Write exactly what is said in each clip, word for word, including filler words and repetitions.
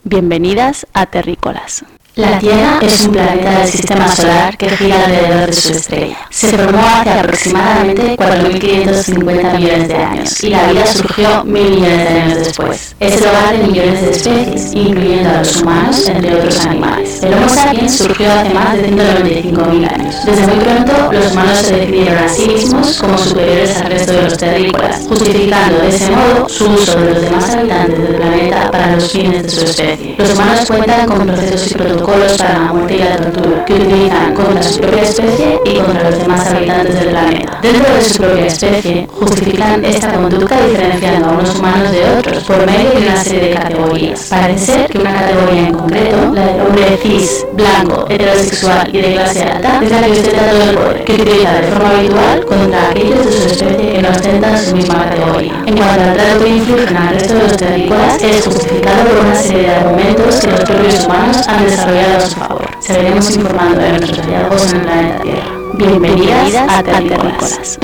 Bienvenidas a Terrícolas. La Tierra es un planeta del sistema solar que gira alrededor de su estrella. Se formó hace aproximadamente cuatro mil quinientos cincuenta millones de años y la vida surgió mil millones de años después. Es el hogar de millones de especies, incluyendo a los humanos, entre otros animales. El Homo sapiens surgió hace más de ciento noventa y cinco mil años. Desde muy pronto, los humanos se definieron a sí mismos como superiores al resto de los terrícolas, justificando de ese modo su uso de los demás habitantes del planeta para los fines de su especie. Los humanos cuentan con procesos y protocolos para la muerte y la tortura, que utilizan contra su propia especie y contra los demás habitantes del planeta. Dentro de su propia especie, justifican esta conducta diferenciando a unos humanos de otros por medio de una serie de categorías. Parece ser que una categoría en concreto, la del hombre cis, blanco, heterosexual y de clase alta, es la que ostenta todo el poder, que utiliza de forma habitual contra aquellos de su especie que no ostentan su misma categoría. En cuanto al trato que infligen al resto de los terrícolas, es justificado por una serie de argumentos que los propios humanos han desarrollado a su favor. Seguiremos informando de nuestros hallazgos en el planeta Tierra. Bienvenidas, Bienvenidas a Terrícolas.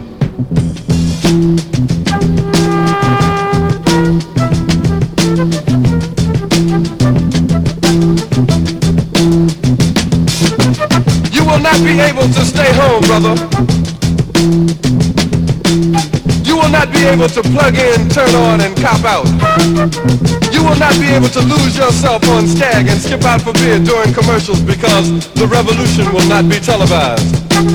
You will not be able to stay home, brother. You will not be able to plug in, turn on, and cop out. You will not be able to lose yourself on Stag and skip out for beer during commercials because the revolution will not be televised.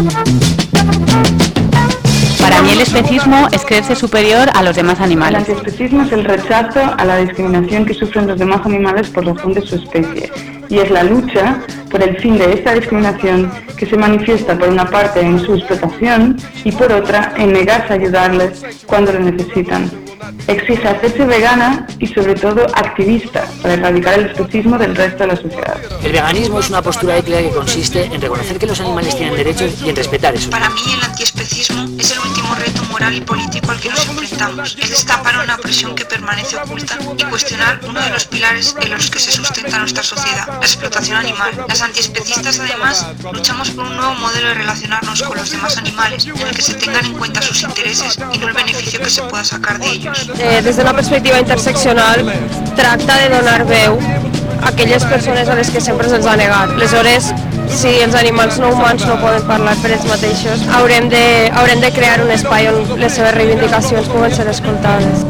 Para mí el especismo es creerse superior a los demás animales. El antiespecismo es el rechazo a la discriminación que sufren los demás animales por razón de su especie, y es la lucha por el fin de esta discriminación que se manifiesta por una parte en su explotación y por otra en negarse a ayudarles cuando lo necesitan. Exige hacerse vegana y sobre todo activista para erradicar el especismo del resto de la sociedad. El veganismo es una postura ética que consiste en reconocer que los animales tienen derechos y en respetar esos. Para mí el antiespecismo es el último reto moral y político al que nos enfrentamos. Es destapar una opresión que permanece oculta y cuestionar uno de los pilares en los que se sustenta nuestra sociedad, la explotación animal. Las antiespecistas además luchamos por un nuevo modelo de relacionarnos con los demás animales en el que se tengan en cuenta sus intereses y no el beneficio que se pueda sacar de ellos. Eh, des d'una perspectiva interseccional tracta de donar veu a aquelles persones a les que sempre se'ls ha negat. Aleshores, si els animals no humans no poden parlar per ells mateixos, haurem de, haurem de crear un espai on les seves reivindicacions puguen ser escoltades.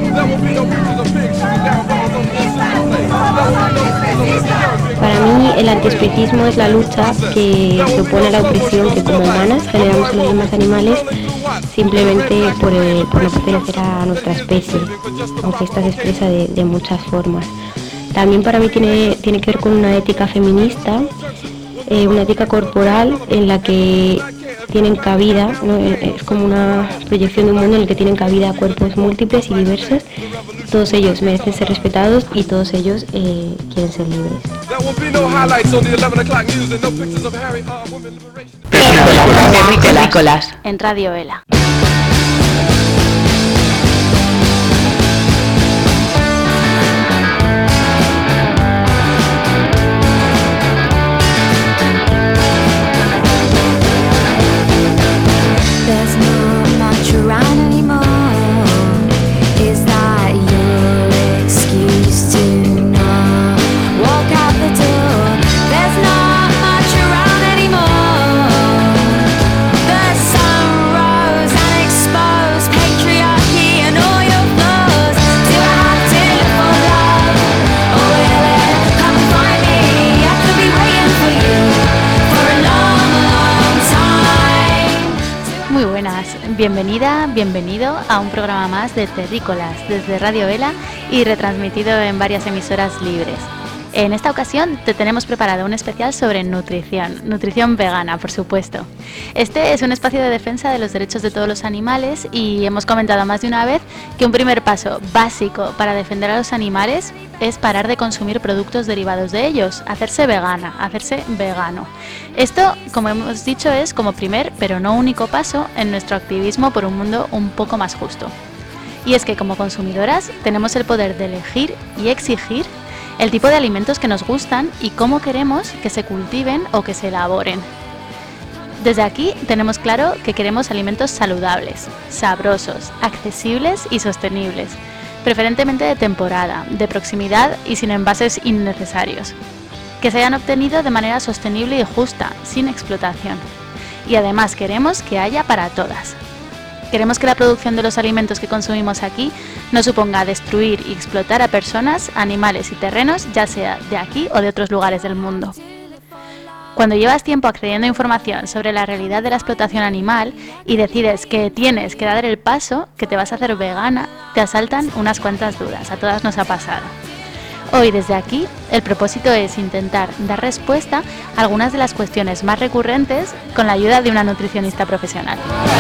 Para mí el antiespecismo es la lucha que se opone a la opresión que como humanas generamos a los demás animales simplemente por, el, por no pertenecer a nuestra especie, aunque esta se expresa de, de muchas formas. También para mí tiene, tiene que ver con una ética feminista, eh, una ética corporal en la que tienen cabida, ¿no? Es como una proyección de un mundo en el que tienen cabida cuerpos múltiples y diversos. Todos ellos merecen ser respetados y todos ellos eh, quieren ser libres. Terrícolas En Radio Vela. There's not much around anymore. Is that your excuse to not walk out the door? There's not much around anymore. The sun rose and exposed patriarchy and all your flaws. Do I have to look for love, or will it come and find me? I could be waiting for you for a long, long time. Muy buenas, bienvenida, bienvenido a un programa más de Terrícolas desde Radio Vela y retransmitido en varias emisoras libres. En esta ocasión te tenemos preparado un especial sobre nutrición, nutrición vegana, por supuesto. Este es un espacio de defensa de los derechos de todos los animales y hemos comentado más de una vez que un primer paso básico para defender a los animales es parar de consumir productos derivados de ellos, hacerse vegana, hacerse vegano. Esto, como hemos dicho, es como primer, pero no único paso en nuestro activismo por un mundo un poco más justo. Y es que como consumidoras tenemos el poder de elegir y exigir el tipo de alimentos que nos gustan y cómo queremos que se cultiven o que se elaboren. Desde aquí tenemos claro que queremos alimentos saludables, sabrosos, accesibles y sostenibles. preferentemente de temporada, de proximidad y sin envases innecesarios, que se hayan obtenido de manera sostenible y justa, sin explotación. Y además queremos que haya para todas. Queremos que la producción de los alimentos que consumimos aquí no suponga destruir y explotar a personas, animales y terrenos, ya sea de aquí o de otros lugares del mundo. Cuando llevas tiempo accediendo a información sobre la realidad de la explotación animal y decides que tienes que dar el paso, que te vas a hacer vegana, te asaltan unas cuantas dudas. A todas nos ha pasado. Hoy, desde aquí, el propósito es intentar dar respuesta a algunas de las cuestiones más recurrentes con la ayuda de una nutricionista profesional.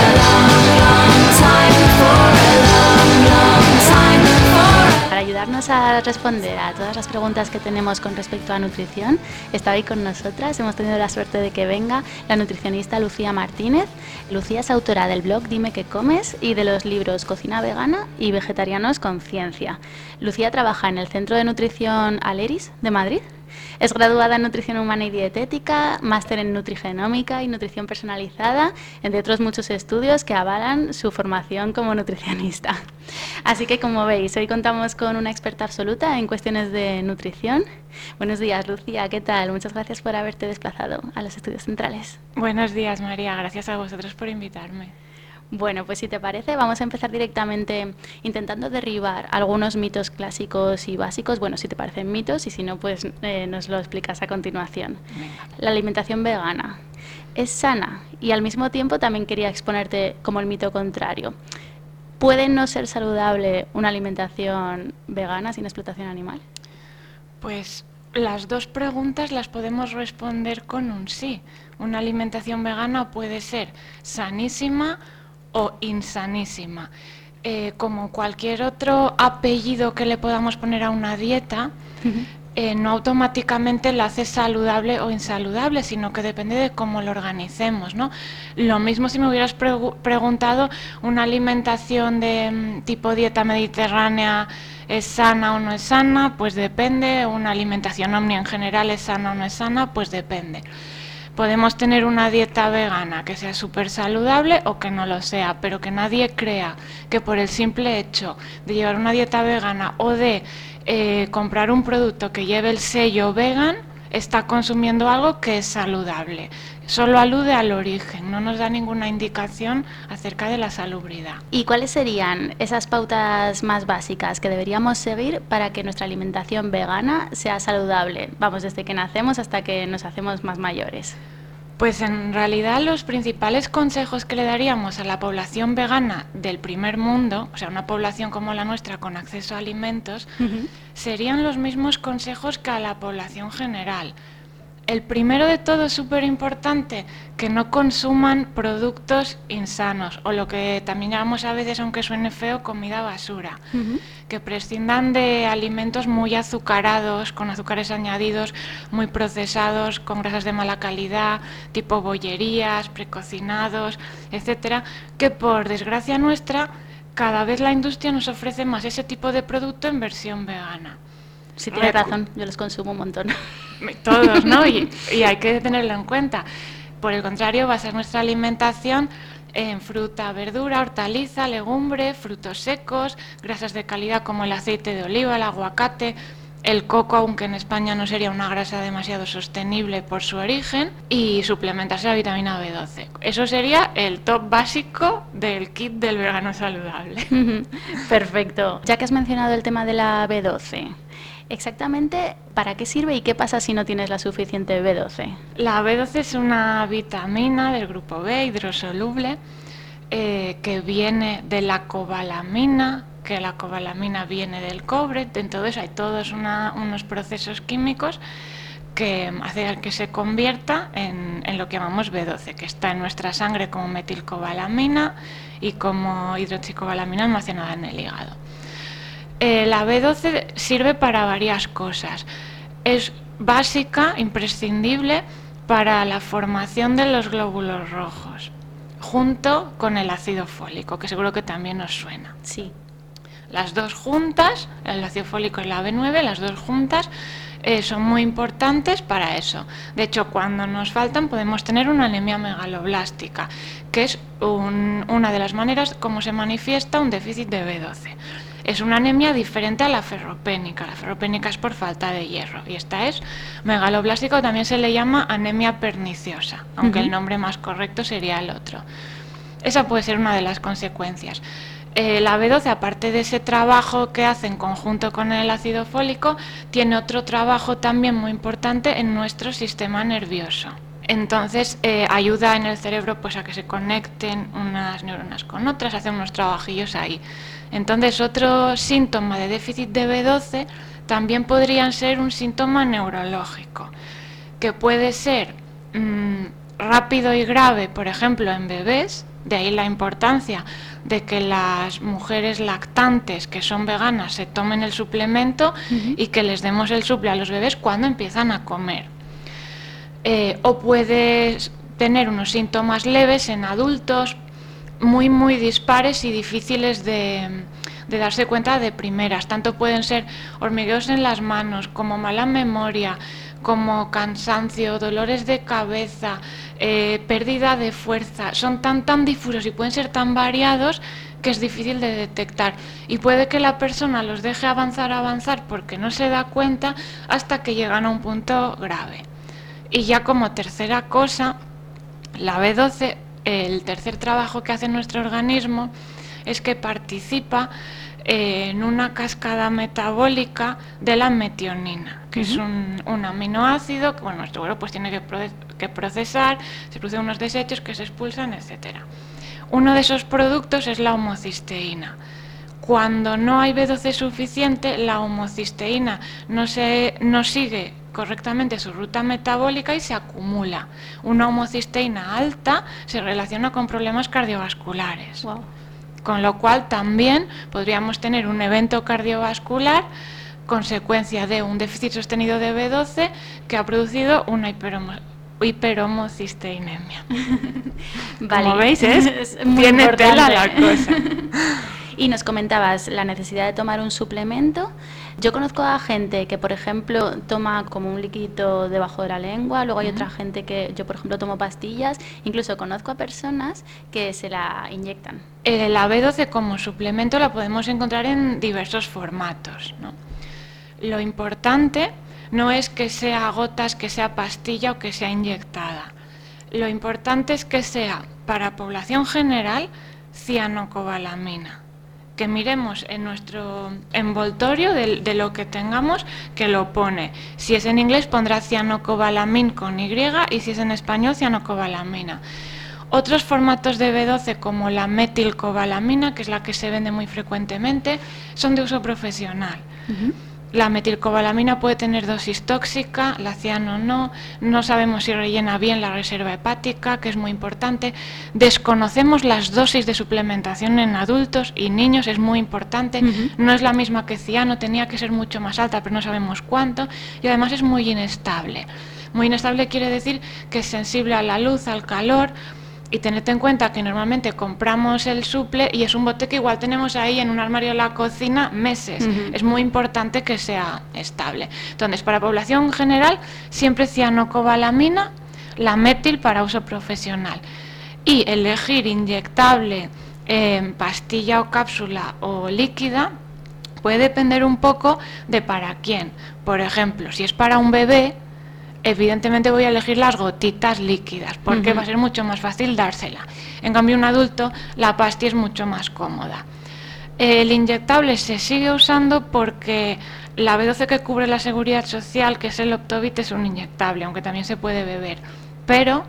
Para ayudarnos a responder a todas las preguntas que tenemos con respecto a nutrición, está hoy con nosotras. Hemos tenido la suerte de que venga la nutricionista Lucía Martínez. Lucía es autora del blog Dime qué comes y de los libros Cocina vegana y Vegetarianos con ciencia. Lucía trabaja en el Centro de Nutrición Aleris de Madrid. Es graduada en Nutrición Humana y Dietética, máster en Nutrigenómica y Nutrición Personalizada, entre otros muchos estudios que avalan su formación como nutricionista. Así que, como veis, hoy contamos con una experta absoluta en cuestiones de nutrición. Buenos días, Lucía, ¿qué tal? Muchas gracias por haberte desplazado a los estudios centrales. Buenos días, María, gracias a vosotros por invitarme. Bueno, pues si te parece, vamos a empezar directamente intentando derribar algunos mitos clásicos y básicos. Bueno, si te parecen mitos y si no, pues eh, nos lo explicas a continuación. Venga. La alimentación vegana es sana y al mismo tiempo también quería exponerte como el mito contrario. ¿Puede no ser saludable una alimentación vegana sin explotación animal? Pues las dos preguntas las podemos responder con un sí. Una alimentación vegana puede ser sanísima o insanísima. Eh, como cualquier otro apellido que le podamos poner a una dieta, uh-huh. eh, no automáticamente la hace saludable o insaludable, sino que depende de cómo lo organicemos, ¿no? Lo mismo si me hubieras pregu- preguntado, ¿una alimentación de um, tipo dieta mediterránea es sana o no es sana? Pues depende. ¿Una alimentación omni en general es sana o no es sana? Pues depende. Podemos tener una dieta vegana que sea súper saludable o que no lo sea, pero que nadie crea que por el simple hecho de llevar una dieta vegana o de eh, comprar un producto que lleve el sello vegan, está consumiendo algo que es saludable. Solo alude al origen, no nos da ninguna indicación acerca de la salubridad. ¿Y cuáles serían esas pautas más básicas que deberíamos seguir para que nuestra alimentación vegana sea saludable? Vamos, desde que nacemos hasta que nos hacemos más mayores. Pues en realidad los principales consejos que le daríamos a la población vegana del primer mundo, o sea, una población como la nuestra con acceso a alimentos, uh-huh. serían los mismos consejos que a la población general. El primero de todo es súper importante, que no consuman productos insanos, o lo que también llamamos a veces, aunque suene feo, comida basura. Uh-huh. Que prescindan de alimentos muy azucarados, con azúcares añadidos, muy procesados, con grasas de mala calidad, tipo bollerías, precocinados, etcétera, que por desgracia nuestra, cada vez la industria nos ofrece más ese tipo de producto en versión vegana. Sí, tienes razón, yo los consumo un montón. Todos, ¿no? Y, y hay que tenerlo en cuenta. Por el contrario, basar nuestra alimentación en fruta, verdura, hortaliza, legumbre, frutos secos, grasas de calidad como el aceite de oliva, el aguacate, el coco, aunque en España no sería una grasa demasiado sostenible por su origen, y suplementarse la vitamina B doce. Eso sería el top básico del kit del vegano saludable. Perfecto. Ya que has mencionado el tema de la B doce, exactamente, ¿para qué sirve y qué pasa si no tienes la suficiente B doce? La B doce es una vitamina del grupo B, hidrosoluble, eh, que viene de la cobalamina, que la cobalamina viene del cobre. En todo eso hay todos una, unos procesos químicos que hacen que se convierta en, en lo que llamamos B doce, que está en nuestra sangre como metilcobalamina y como hidroxicobalamina almacenada en el hígado. Eh, la B doce sirve para varias cosas. Es básica, imprescindible para la formación de los glóbulos rojos, junto con el ácido fólico, que seguro que también os suena. Sí. Las dos juntas, el ácido fólico y la B nueve, las dos juntas eh, son muy importantes para eso. De hecho, cuando nos faltan podemos tener una anemia megaloblástica, que es un, una de las maneras como se manifiesta un déficit de B doce. Es una anemia diferente a la ferropénica. La ferropénica es por falta de hierro y esta es megaloblástica, o también se le llama anemia perniciosa, aunque uh-huh. el nombre más correcto sería el otro. Esa puede ser una de las consecuencias. Eh, la B doce, aparte de ese trabajo que hace en conjunto con el ácido fólico, tiene otro trabajo también muy importante en nuestro sistema nervioso. Entonces eh, ayuda en el cerebro pues a que se conecten unas neuronas con otras, hace unos trabajillos ahí. Entonces otro síntoma de déficit de B doce también podrían ser un síntoma neurológico, que puede ser mmm, rápido y grave, por ejemplo en bebés, de ahí la importancia de que las mujeres lactantes que son veganas se tomen el suplemento uh-huh. y que les demos el suple a los bebés cuando empiezan a comer. Eh, o puedes tener unos síntomas leves en adultos, muy muy dispares y difíciles de, de darse cuenta de primeras. Tanto pueden ser hormigueos en las manos, como mala memoria, como cansancio, dolores de cabeza, eh, pérdida de fuerza. Son tan tan difusos y pueden ser tan variados que es difícil de detectar, y puede que la persona los deje avanzar avanzar porque no se da cuenta hasta que llegan a un punto grave. Y ya como tercera cosa, la B doce, el tercer trabajo que hace nuestro organismo es que participa eh, en una cascada metabólica de la metionina, que uh-huh. es un, un aminoácido que bueno, nuestro cuerpo pues, tiene que, pro que procesar, se producen unos desechos que se expulsan, etcétera. Uno de esos productos es la homocisteína. Cuando no hay B doce suficiente, la homocisteína no, se, no sigue correctamente su ruta metabólica y se acumula. Una homocisteína alta se relaciona con problemas cardiovasculares. Wow. Con lo cual también podríamos tener un evento cardiovascular consecuencia de un déficit sostenido de B doce que ha producido una hiperomo hiperhomocisteinemia. Vale. Como veis, es, es muy tiene importante. Tela la cosa. Y nos comentabas la necesidad de tomar un suplemento. Yo conozco a gente que, por ejemplo, toma como un líquido debajo de la lengua, luego hay uh-huh. otra gente que, yo por ejemplo, tomo pastillas, incluso conozco a personas que se la inyectan. Eh, la B doce como suplemento la podemos encontrar en diversos formatos, ¿no? Lo importante no es que sea gotas, que sea pastilla o que sea inyectada. Lo importante es que sea para población general cianocobalamina. Que miremos en nuestro envoltorio de, de lo que tengamos que lo pone. Si es en inglés pondrá cianocobalamín con Y y si es en español cianocobalamina. Otros formatos de B doce como la metilcobalamina, que es la que se vende muy frecuentemente, son de uso profesional. Uh-huh. La metilcobalamina puede tener dosis tóxica, la ciano no, no sabemos si rellena bien la reserva hepática, que es muy importante. Desconocemos las dosis de suplementación en adultos y niños, es muy importante. Uh-huh. No es la misma que ciano, tenía que ser mucho más alta, pero no sabemos cuánto. Y además es muy inestable. Muy inestable quiere decir que es sensible a la luz, al calor. Y tened en cuenta que normalmente compramos el suple y es un bote que igual tenemos ahí en un armario de la cocina meses. Uh-huh. Es muy importante que sea estable. Entonces, para población general, siempre cianocobalamina, la metil para uso profesional. Y elegir inyectable, eh, pastilla o cápsula o líquida puede depender un poco de para quién. Por ejemplo, si es para un bebé, evidentemente voy a elegir las gotitas líquidas porque uh-huh. va a ser mucho más fácil dársela. En cambio, un adulto, la pastilla es mucho más cómoda. El inyectable se sigue usando porque la B doce que cubre la seguridad social, que es el Optovit, es un inyectable, aunque también se puede beber. Pero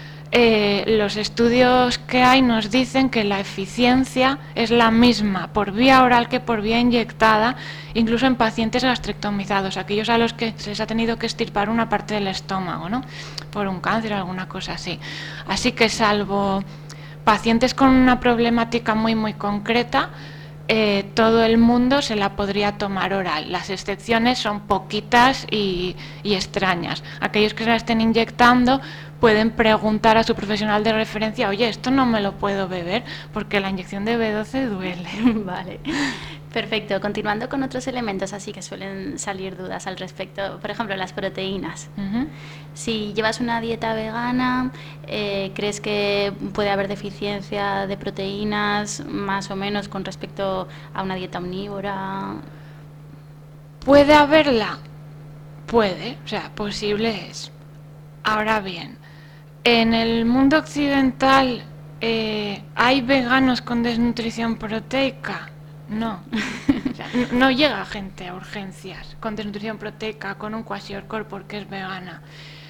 eh, los estudios que hay nos dicen que la eficiencia es la misma por vía oral que por vía inyectada, incluso en pacientes gastrectomizados, aquellos a los que se les ha tenido que extirpar una parte del estómago, ¿no? Por un cáncer o alguna cosa así. Así que salvo pacientes con una problemática muy muy concreta, eh, todo el mundo se la podría tomar oral. Las excepciones son poquitas y, y extrañas. Aquellos que se la estén inyectando pueden preguntar a su profesional de referencia, oye, esto no me lo puedo beber porque la inyección de B doce duele. Vale. Perfecto, continuando con otros elementos así que suelen salir dudas al respecto, por ejemplo las proteínas. Uh-huh. Si llevas una dieta vegana, eh, ¿crees que puede haber deficiencia de proteínas más o menos con respecto a una dieta omnívora? ¿Puede haberla? Puede, o sea, posible es. Ahora bien, en el mundo occidental eh, ¿hay veganos con desnutrición proteica? No. O sea, no, no llega gente a urgencias con desnutrición proteica, con un kwashiorkor porque es vegana.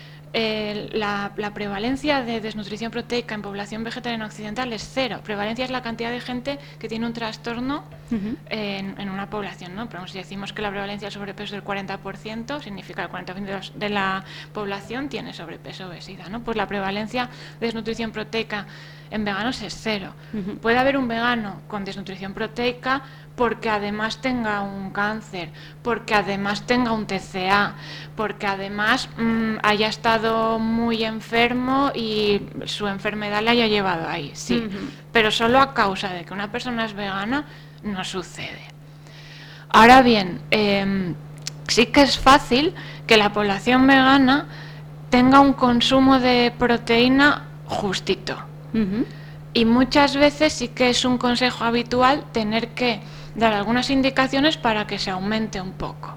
Eh, la, la prevalencia de desnutrición proteica en población vegetariana occidental es cero. Prevalencia es la cantidad de gente que tiene un trastorno uh-huh. en, en una población, ¿no? Pero si decimos que la prevalencia del sobrepeso es del cuarenta por ciento, significa que el cuarenta por ciento de la población tiene sobrepeso o obesidad, ¿no? Pues la prevalencia de desnutrición proteica en veganos es cero. Uh-huh. Puede haber un vegano con desnutrición proteica porque además tenga un cáncer, porque además tenga un T C A, porque además mmm, haya estado muy enfermo y su enfermedad le haya llevado ahí, sí. Uh-huh. Pero solo a causa de que una persona es vegana no sucede. Ahora bien, eh, sí que es fácil que la población vegana tenga un consumo de proteína justito. Uh-huh. Y muchas veces sí que es un consejo habitual tener que dar algunas indicaciones para que se aumente un poco.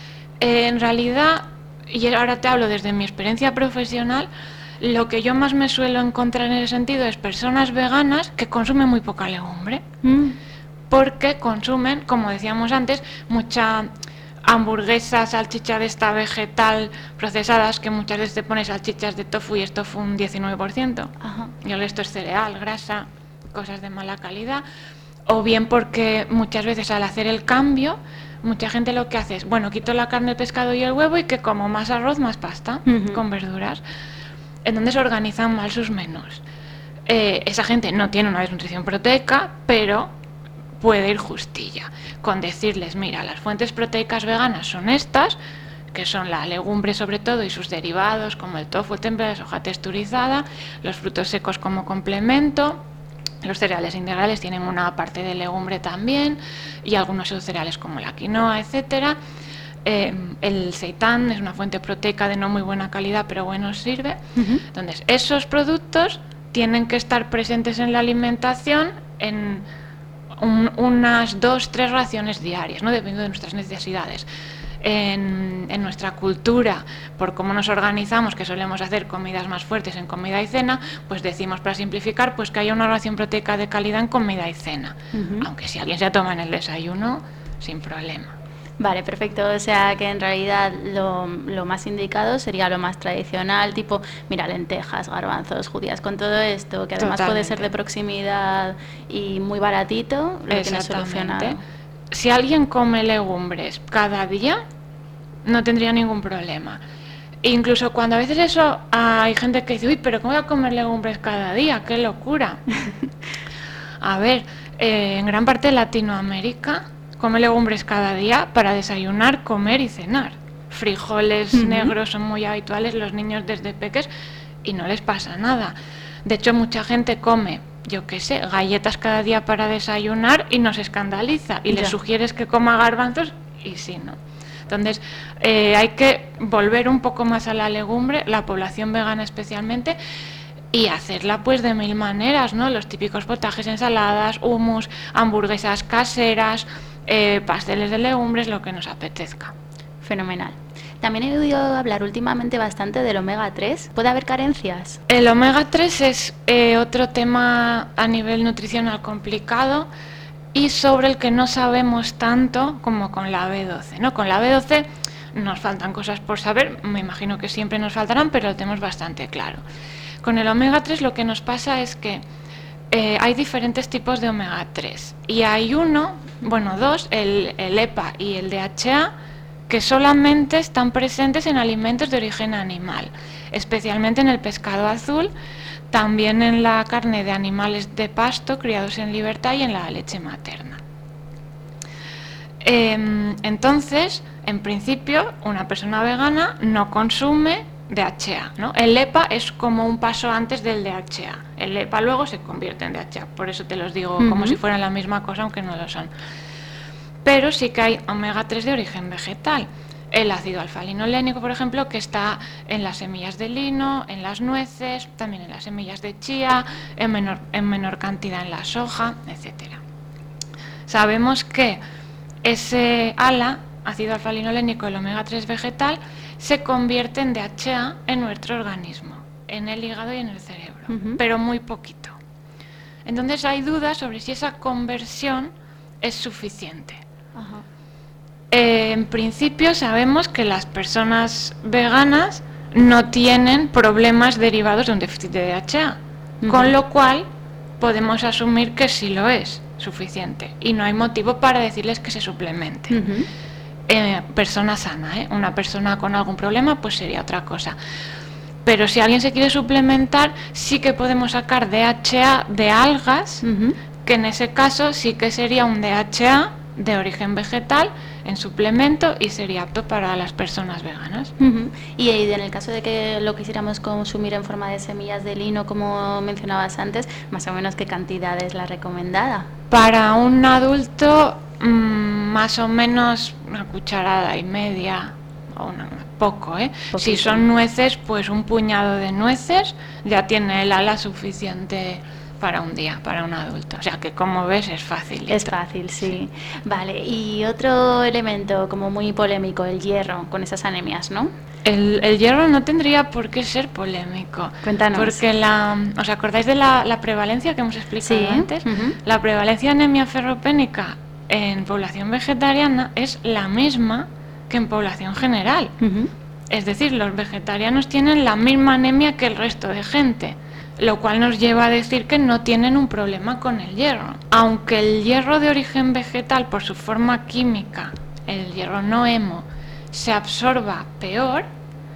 Eh, en realidad, y ahora te hablo desde mi experiencia profesional, lo que yo más me suelo encontrar en ese sentido es personas veganas que consumen muy poca legumbre, mm. porque consumen, como decíamos antes, mucha hamburguesa, salchicha de esta vegetal procesadas, que muchas veces te pones salchichas de tofu y es tofu un diecinueve por ciento. Ajá. Y el resto es cereal, grasa, cosas de mala calidad. O bien porque muchas veces al hacer el cambio, mucha gente lo que hace es, bueno, quito la carne, el pescado y el huevo y que como más arroz, más pasta, uh-huh. con verduras. Entonces organizan mal sus menús. Eh, esa gente no tiene una desnutrición proteica, pero puede ir justilla con decirles, mira, las fuentes proteicas veganas son estas, que son la legumbre sobre todo y sus derivados como el tofu, el tempeh, la soja texturizada, los frutos secos como complemento, los cereales integrales tienen una parte de legumbre también y algunos cereales como la quinoa, etcétera. Eh, el seitán es una fuente proteica de no muy buena calidad, pero bueno, sirve. Uh-huh. Entonces, esos productos tienen que estar presentes en la alimentación en un, unas dos, tres raciones diarias, ¿no? Dependiendo de nuestras necesidades. En, en nuestra cultura, por cómo nos organizamos, que solemos hacer comidas más fuertes en comida y cena, pues decimos, para simplificar, pues que haya una ración proteica de calidad en comida y cena. Uh-huh. Aunque si alguien se toma en el desayuno, sin problema. Vale, perfecto. O sea que en realidad lo, lo más indicado sería lo más tradicional, tipo, mira, lentejas, garbanzos, judías, con todo esto, que además Totalmente. Puede ser de proximidad y muy baratito, lo que nos soluciona. Si alguien come legumbres cada día, no tendría ningún problema. Incluso cuando a veces eso, hay gente que dice, uy, pero ¿cómo voy a comer legumbres cada día? ¡Qué locura! A ver, eh, en gran parte de Latinoamérica come legumbres cada día para desayunar, comer y cenar. Frijoles uh-huh. negros son muy habituales, los niños desde peques, y no les pasa nada. De hecho, mucha gente come, yo qué sé, galletas cada día para desayunar y nos escandaliza. Y ya. Le sugieres que coma garbanzos y sí, no. Entonces, eh, hay que volver un poco más a la legumbre, la población vegana especialmente, y hacerla pues de mil maneras, ¿no? Los típicos potajes, ensaladas, hummus, hamburguesas caseras, eh, pasteles de legumbres, lo que nos apetezca. Fenomenal. También he oído hablar últimamente bastante del omega tres. ¿Puede haber carencias? El omega tres es eh, otro tema a nivel nutricional complicado y sobre el que no sabemos tanto como con la B doce, ¿no? Con la B doce nos faltan cosas por saber, me imagino que siempre nos faltarán, pero lo tenemos bastante claro. Con el omega tres lo que nos pasa es que eh, hay diferentes tipos de omega tres y hay uno, bueno, dos, el, el E P A y el D H A, que solamente están presentes en alimentos de origen animal, especialmente en el pescado azul, también en la carne de animales de pasto criados en libertad y en la leche materna. Eh, entonces, en principio, una persona vegana no consume D H A, ¿no? El E P A es como un paso antes del D H A. El E P A luego se convierte en D H A, por eso te los digo uh-huh. como si fueran la misma cosa, aunque no lo son. pero sí que hay omega tres de origen vegetal. El ácido alfa-linolénico, por ejemplo, que está en las semillas de lino, en las nueces, también en las semillas de chía, en menor, en menor cantidad en la soja, etcétera. Sabemos que ese ALA, ácido alfa-linolénico, el omega tres vegetal, se convierte en D H A en nuestro organismo, en el hígado y en el cerebro, uh-huh. pero muy poquito. Entonces hay dudas sobre si esa conversión es suficiente. Uh-huh. Eh, en principio sabemos que las personas veganas no tienen problemas derivados de un déficit de D H A, uh-huh. con lo cual podemos asumir que sí lo es suficiente y no hay motivo para decirles que se suplemente. Uh-huh. eh, persona sana, ¿eh? Una persona con algún problema pues sería otra cosa. Pero si alguien se quiere suplementar, sí que podemos sacar D H A de algas, uh-huh. que en ese caso sí que sería un D H A de origen vegetal en suplemento y sería apto para las personas veganas. Uh-huh. Y en el caso de que lo quisiéramos consumir en forma de semillas de lino, como mencionabas antes, más o menos ¿qué cantidad es la recomendada? Para un adulto, mmm, más o menos una cucharada y media, o una, poco, ¿eh? Poquito. Si son nueces, pues un puñado de nueces ya tiene el ala suficiente para un día, para un adulto. O sea que, como ves, es fácil. Es fácil, sí. Vale, y otro elemento como muy polémico, el hierro, con esas anemias, ¿no? El, el hierro no tendría por qué ser polémico. Cuéntanos. Porque la, ¿os acordáis de la, la prevalencia que hemos explicado sí. antes? Uh-huh. La prevalencia de anemia ferropénica en población vegetariana es la misma que en población general. Uh-huh. Es decir, los vegetarianos tienen la misma anemia que el resto de gente, lo cual nos lleva a decir que no tienen un problema con el hierro. Aunque el hierro de origen vegetal, por su forma química, el hierro no hemo, se absorba peor,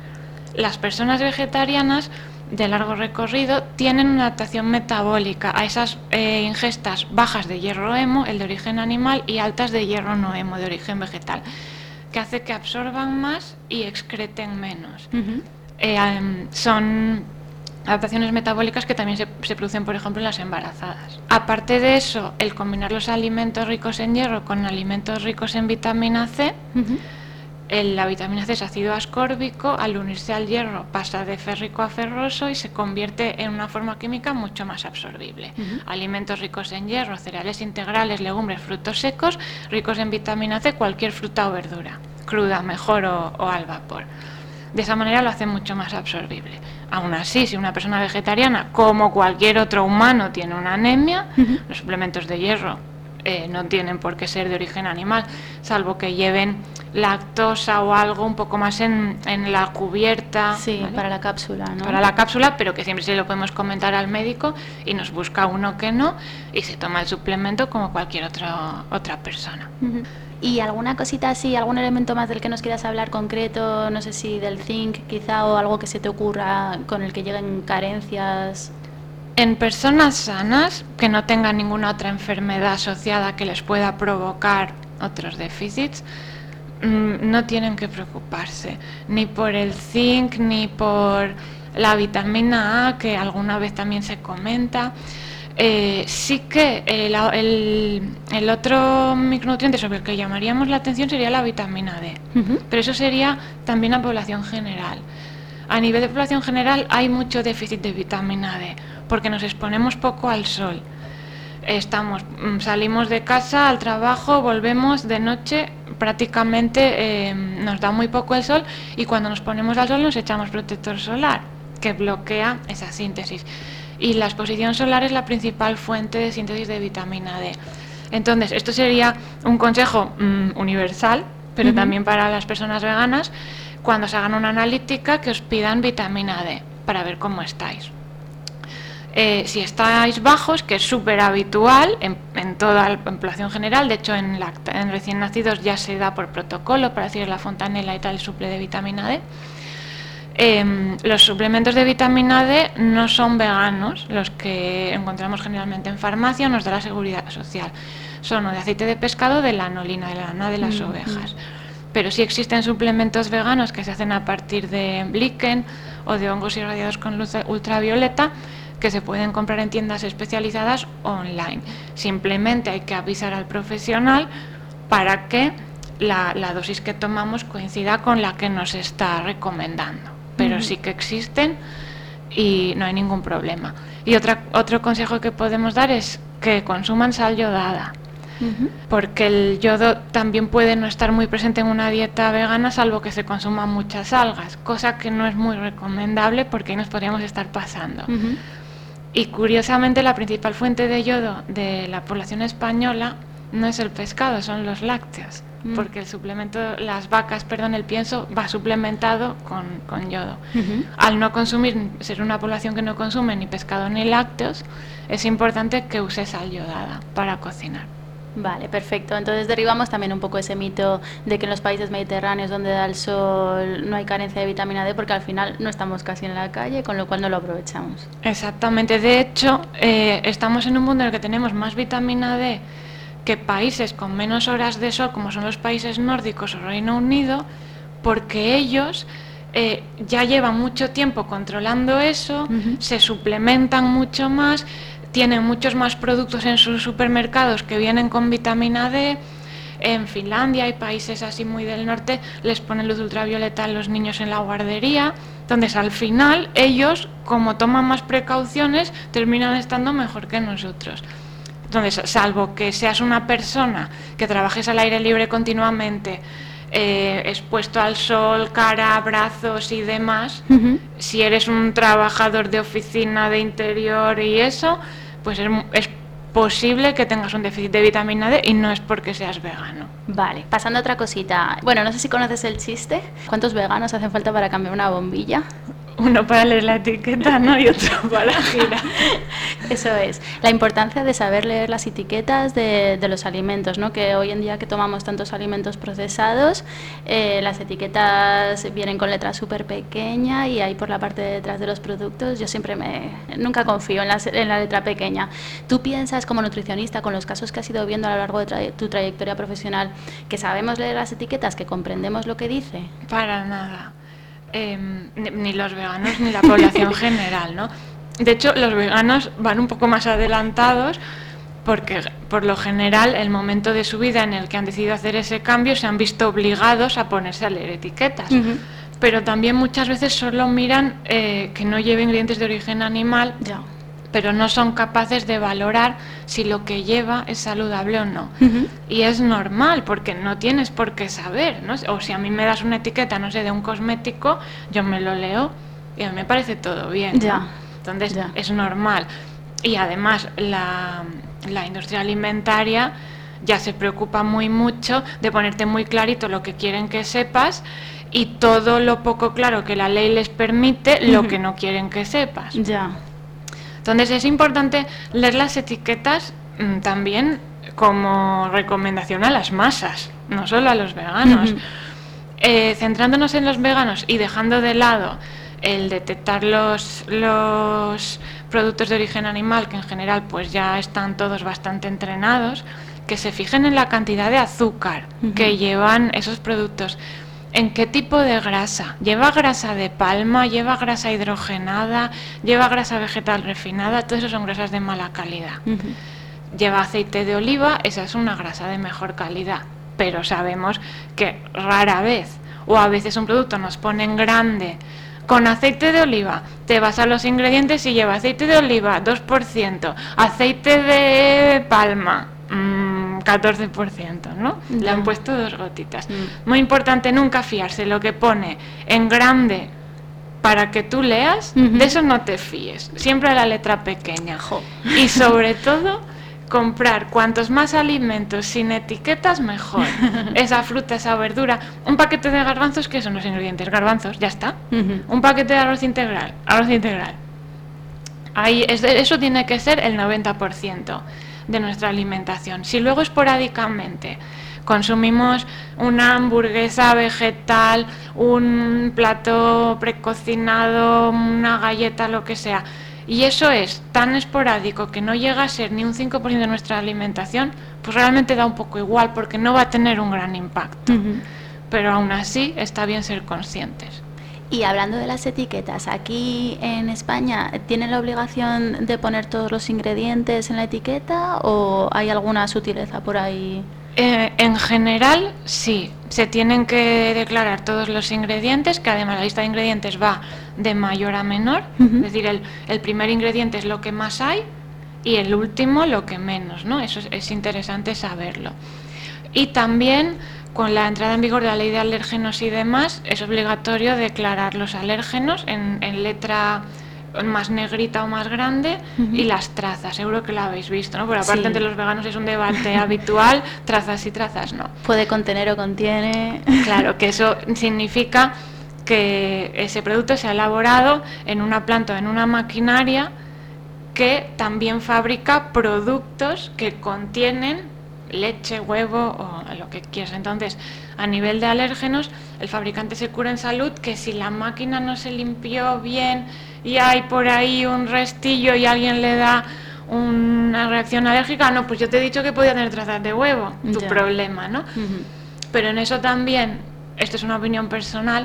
las personas vegetarianas de largo recorrido tienen una adaptación metabólica a esas eh, ingestas bajas de hierro hemo, el de origen animal, y altas de hierro no hemo, de origen vegetal, que hace que absorban más y excreten menos. Uh-huh. eh, um, son adaptaciones metabólicas que también se, se producen, por ejemplo, en las embarazadas. Aparte de eso, el combinar los alimentos ricos en hierro con alimentos ricos en vitamina C, uh-huh. el, la vitamina C es ácido ascórbico, al unirse al hierro pasa de férrico a ferroso y se convierte en una forma química mucho más absorbible. Uh-huh. Alimentos ricos en hierro, cereales integrales, legumbres, frutos secos, ricos en vitamina C, cualquier fruta o verdura, cruda mejor o, o al vapor. De esa manera lo hace mucho más absorbible. Aún así, si una persona vegetariana, como cualquier otro humano, tiene una anemia, uh-huh. los suplementos de hierro eh, no tienen por qué ser de origen animal, salvo que lleven lactosa o algo un poco más en, en la cubierta. Sí, ¿vale? Para la cápsula, ¿no? Para la cápsula, pero que siempre se lo podemos comentar al médico y nos busca uno que no y se toma el suplemento como cualquier otro, otra persona. Uh-huh. ¿Y alguna cosita así, algún elemento más del que nos quieras hablar concreto? No sé si del zinc quizá, o algo que se te ocurra con el que lleguen carencias. En personas sanas que no tengan ninguna otra enfermedad asociada que les pueda provocar otros déficits, mmm, no tienen que preocuparse ni por el zinc ni por la vitamina A, que alguna vez también se comenta. Eh, sí que el, el, el otro micronutriente sobre el que llamaríamos la atención sería la vitamina D, uh-huh. pero eso sería también a población general. A nivel de población general hay mucho déficit de vitamina D porque nos exponemos poco al sol. Estamos, salimos de casa al trabajo, volvemos de noche, prácticamente eh, nos da muy poco el sol y cuando nos ponemos al sol nos echamos protector solar que bloquea esa síntesis. Y la exposición solar es la principal fuente de síntesis de vitamina D. Entonces, esto sería un consejo mmm, universal, pero uh-huh. también para las personas veganas, cuando se hagan una analítica, que os pidan vitamina D para ver cómo estáis. Eh, si estáis bajos, que es súper habitual en, en toda la población general, de hecho en, lacta, en recién nacidos ya se da por protocolo, para decir la fontanela y tal, el suple de vitamina D. Eh, los suplementos de vitamina D no son veganos, los que encontramos generalmente en farmacia, nos da la seguridad social. Son o de aceite de pescado, de lanolina, de la lana de las mm, ovejas. Mm. Pero sí existen suplementos veganos que se hacen a partir de líquen o de hongos irradiados con luz ultravioleta, que se pueden comprar en tiendas especializadas online. Simplemente hay que avisar al profesional para que la, la dosis que tomamos coincida con la que nos está recomendando. Pero uh-huh. sí que existen y no hay ningún problema. Y otra, otro consejo que podemos dar es que consuman sal yodada. Uh-huh. Porque el yodo también puede no estar muy presente en una dieta vegana, salvo que se consuman muchas algas, cosa que no es muy recomendable porque ahí nos podríamos estar pasando. Uh-huh. Y curiosamente la principal fuente de yodo de la población española no es el pescado, son los lácteos, uh-huh. porque el suplemento, las vacas, perdón, el pienso va suplementado con, con yodo. Uh-huh. Al no consumir, ser una población que no consume ni pescado ni lácteos, es importante que use sal yodada para cocinar. Vale, perfecto. Entonces derribamos también un poco ese mito de que en los países mediterráneos donde da el sol no hay carencia de vitamina D, porque al final no estamos casi en la calle, con lo cual no lo aprovechamos. Exactamente. De hecho, eh, estamos en un mundo en el que tenemos más vitamina D que países con menos horas de sol, como son los países nórdicos o Reino Unido, porque ellos eh, ya llevan mucho tiempo controlando eso, uh-huh. se suplementan mucho más, tienen muchos más productos en sus supermercados que vienen con vitamina D. En Finlandia y países así muy del norte les ponen luz ultravioleta a los niños en la guardería. Entonces al final ellos, como toman más precauciones, terminan estando mejor que nosotros. Entonces, salvo que seas una persona que trabajes al aire libre continuamente, eh, expuesto al sol, cara, brazos y demás, uh-huh. si eres un trabajador de oficina, de interior y eso, pues es, es posible que tengas un déficit de vitamina D y no es porque seas vegano. Vale, pasando a otra cosita. Bueno, no sé si conoces el chiste. ¿Cuántos veganos hacen falta para cambiar una bombilla? Uno para leer la etiqueta, ¿no? Y otro para girar. Eso es. La importancia de saber leer las etiquetas de, de los alimentos, ¿no? Que hoy en día que tomamos tantos alimentos procesados, eh, las etiquetas vienen con letras súper pequeñas y ahí por la parte de detrás de los productos yo siempre me... nunca confío en la, en la letra pequeña. ¿Tú piensas como nutricionista, con los casos que has ido viendo a lo largo de tra- tu trayectoria profesional, que sabemos leer las etiquetas, que comprendemos lo que dice? Para nada. Eh, ni, ni los veganos ni la población general, ¿no? De hecho, los veganos van un poco más adelantados porque, por lo general, el momento de su vida en el que han decidido hacer ese cambio se han visto obligados a ponerse a leer etiquetas. Uh-huh. Pero también muchas veces solo miran eh, que no lleve ingredientes de origen animal, ya. pero no son capaces de valorar si lo que lleva es saludable o no. Uh-huh. Y es normal, porque no tienes por qué saber, ¿no? O si a mí me das una etiqueta, no sé, de un cosmético, yo me lo leo y a mí me parece todo bien, ya. ¿no? Entonces ya. es normal. Y además la, la industria alimentaria ya se preocupa muy mucho de ponerte muy clarito lo que quieren que sepas y todo lo poco claro que la ley les permite, uh-huh. lo que no quieren que sepas. Ya. Entonces es importante leer las etiquetas mmm, también como recomendación a las masas, no solo a los veganos. Uh-huh. Eh, centrándonos en los veganos y dejando de lado el detectar los, los productos de origen animal, que en general pues ya están todos bastante entrenados, que se fijen en la cantidad de azúcar uh-huh. que llevan esos productos. ¿En qué tipo de grasa? ¿Lleva grasa de palma? ¿Lleva grasa hidrogenada? ¿Lleva grasa vegetal refinada? Todas esas son grasas de mala calidad. Uh-huh. Lleva aceite de oliva, esa es una grasa de mejor calidad, pero sabemos que rara vez, o a veces un producto nos pone en grande, con aceite de oliva, te vas a los ingredientes y lleva aceite de oliva, dos por ciento, aceite de palma, mmm, catorce por ciento, ¿no? Ya. Le han puesto dos gotitas. Mm. Muy importante nunca fiarse, lo que pone en grande para que tú leas, uh-huh. de eso no te fíes, siempre a la letra pequeña. Jo. Y sobre todo, comprar cuantos más alimentos sin etiquetas mejor. Esa fruta, esa verdura, un paquete de garbanzos, ¿qué son los ingredientes? Garbanzos, ya está. Uh-huh. Un paquete de arroz integral, arroz integral. Ahí, es, eso tiene que ser el noventa por ciento de nuestra alimentación. Si luego esporádicamente consumimos una hamburguesa vegetal, un plato precocinado, una galleta, lo que sea, y eso es tan esporádico que no llega a ser ni un cinco por ciento de nuestra alimentación, pues realmente da un poco igual porque no va a tener un gran impacto. Uh-huh. Pero aún así está bien ser conscientes. Y hablando de las etiquetas, ¿aquí en España tienen la obligación de poner todos los ingredientes en la etiqueta o hay alguna sutileza por ahí? Eh, en general, sí. Se tienen que declarar todos los ingredientes, que además la lista de ingredientes va de mayor a menor. Uh-huh. Es decir, el, el primer ingrediente es lo que más hay y el último lo que menos, ¿no? Eso es, es interesante saberlo. Y también, con la entrada en vigor de la ley de alérgenos y demás, es obligatorio declarar los alérgenos en, en letra más negrita o más grande, uh-huh. y las trazas, seguro que lo habéis visto, ¿no? Por aparte, sí, entre los veganos es un debate habitual, trazas y trazas no. Puede contener o contiene. Claro, que eso significa que ese producto se ha elaborado en una planta o en una maquinaria que también fabrica productos que contienen leche, huevo o lo que quieras. Entonces, a nivel de alérgenos, el fabricante se cura en salud que si la máquina no se limpió bien y hay por ahí un restillo y alguien le da una reacción alérgica, no, pues yo te he dicho que podía tener trazas de huevo, tu yeah. problema, ¿no? Uh-huh. Pero en eso también, esto es una opinión personal,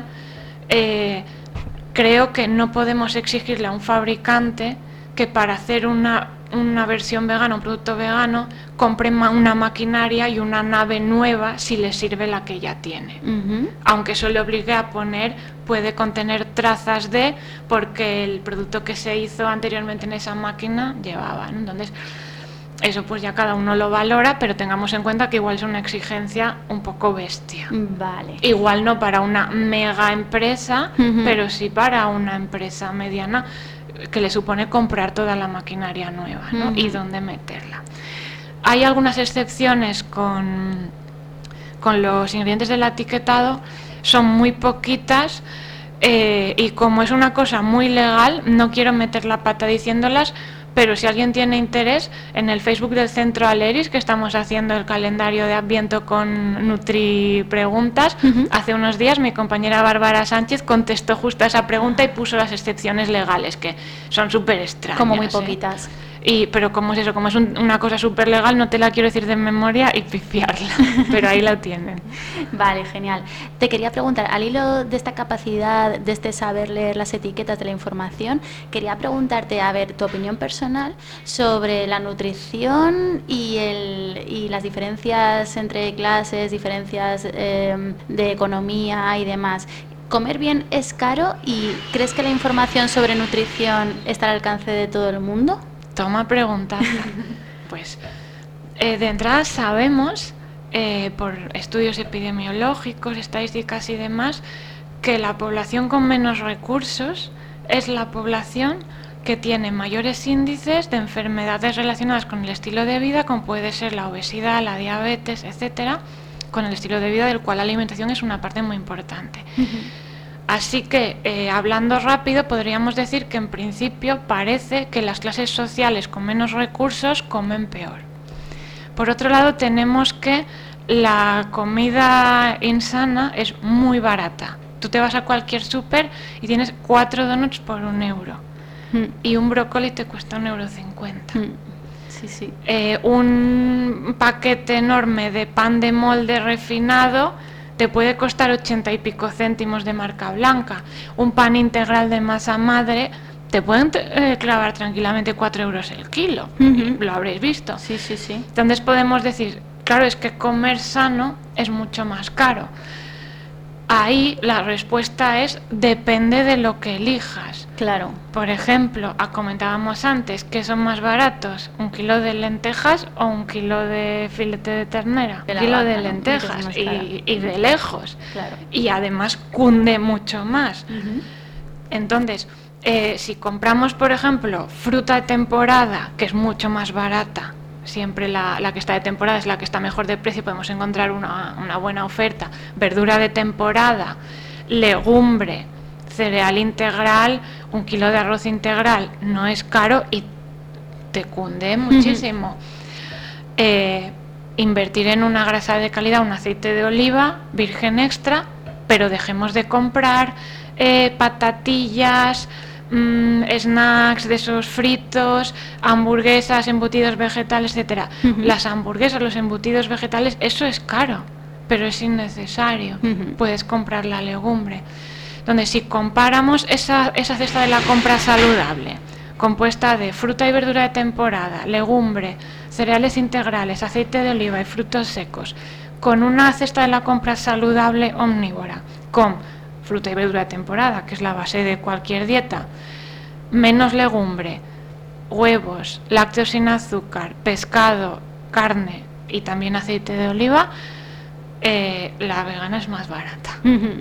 eh, creo que no podemos exigirle a un fabricante que para hacer una, una versión vegana, un producto vegano, compre ma- una maquinaria y una nave nueva si le sirve la que ya tiene. Uh-huh. Aunque eso le obligue a poner, puede contener trazas de, porque el producto que se hizo anteriormente en esa máquina llevaba, ¿no? Entonces, eso pues ya cada uno lo valora, pero tengamos en cuenta que igual es una exigencia un poco bestia. Vale. Igual no para una mega empresa, uh-huh. pero sí para una empresa mediana, que le supone comprar toda la maquinaria nueva, ¿no? Uh-huh. Y dónde meterla. Hay algunas excepciones con, con los ingredientes del etiquetado, son muy poquitas, eh, y como es una cosa muy legal, no quiero meter la pata diciéndolas, pero si alguien tiene interés, en el Facebook del Centro Aleris, que estamos haciendo el calendario de Adviento con Nutri Preguntas, uh-huh. hace unos días mi compañera Bárbara Sánchez contestó justo a esa pregunta y puso las excepciones legales, que son súper extrañas. Como muy poquitas. ¿eh? Y, pero como es eso, como es un, una cosa súper legal, no te la quiero decir de memoria y pifiarla, pero ahí la tienen. Vale, genial. Te quería preguntar, al hilo de esta capacidad, de este saber leer las etiquetas de la información, quería preguntarte, a ver, tu opinión personal sobre la nutrición y, el, y las diferencias entre clases, diferencias eh, de economía y demás. ¿Comer bien es caro y crees que la información sobre nutrición está al alcance de todo el mundo? Toma preguntarla. Pues eh, de entrada sabemos, eh, por estudios epidemiológicos, estadísticas y demás, que la población con menos recursos es la población que tiene mayores índices de enfermedades relacionadas con el estilo de vida, como puede ser la obesidad, la diabetes, etcétera, con el estilo de vida del cual la alimentación es una parte muy importante. Uh-huh. Así que, eh, hablando rápido, podríamos decir que en principio parece que las clases sociales con menos recursos comen peor. Por otro lado, tenemos que la comida insana es muy barata. Tú te vas a cualquier súper y tienes cuatro donuts por un euro. Mm. Y un brócoli te cuesta un euro cincuenta. Mm. Sí, sí. Eh, un paquete enorme de pan de molde refinado te puede costar ochenta y pico céntimos de marca blanca. Un pan integral de masa madre te pueden eh, clavar tranquilamente cuatro euros el kilo. Uh-huh. Lo habréis visto. Sí, sí, sí. Entonces podemos decir, claro, es que comer sano es mucho más caro. Ahí la respuesta es, depende de lo que elijas. Claro. Por ejemplo, comentábamos antes, ¿qué son más baratos? ¿Un kilo de lentejas o un kilo de filete de ternera? Un kilo de lentejas, ¿no? y, y de lejos. Claro. Y además cunde mucho más. Uh-huh. Entonces, eh, si compramos, por ejemplo, fruta de temporada, que es mucho más barata, siempre la, la que está de temporada es la que está mejor de precio, podemos encontrar una, una buena oferta, verdura de temporada, legumbre, cereal integral, un kilo de arroz integral, no es caro y te cunde muchísimo. Uh-huh. eh, invertir en una grasa de calidad, un aceite de oliva virgen extra, pero dejemos de comprar eh, patatillas, Mm, snacks de esos fritos, hamburguesas, embutidos vegetales, etcétera. Uh-huh. Las hamburguesas, los embutidos vegetales, eso es caro, pero es innecesario. Uh-huh. Puedes comprar la legumbre. Donde si comparamos esa, esa cesta de la compra saludable, compuesta de fruta y verdura de temporada, legumbre, cereales integrales, aceite de oliva y frutos secos, con una cesta de la compra saludable omnívora, con fruta y verdura de temporada, que es la base de cualquier dieta, menos legumbre, huevos, lácteos sin azúcar, pescado, carne y también aceite de oliva, eh, la vegana es más barata.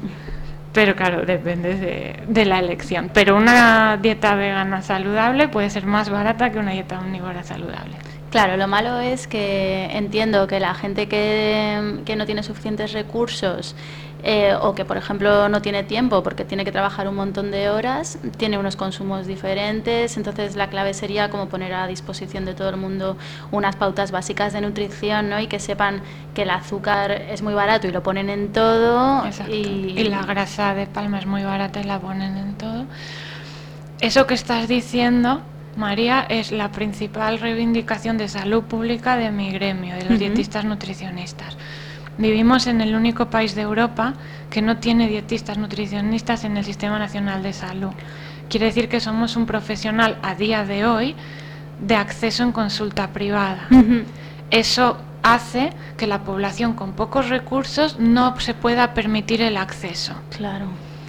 Pero claro, depende de, de la elección. Pero una dieta vegana saludable puede ser más barata que una dieta omnívora saludable. Claro, lo malo es que entiendo que la gente que, que no tiene suficientes recursos eh, o que, por ejemplo, no tiene tiempo porque tiene que trabajar un montón de horas, tiene unos consumos diferentes. Entonces la clave sería como poner a disposición de todo el mundo unas pautas básicas de nutrición, ¿no? Y que sepan que el azúcar es muy barato y lo ponen en todo. Y, y la grasa de palma es muy barata y la ponen en todo. Eso que estás diciendo, María, es la principal reivindicación de salud pública de mi gremio, de los uh-huh. dietistas nutricionistas. Vivimos en el único país de Europa que no tiene dietistas nutricionistas en el Sistema Nacional de Salud. Quiere decir que somos un profesional a día de hoy de acceso en consulta privada. Uh-huh. Eso hace que la población con pocos recursos no se pueda permitir el acceso. Claro.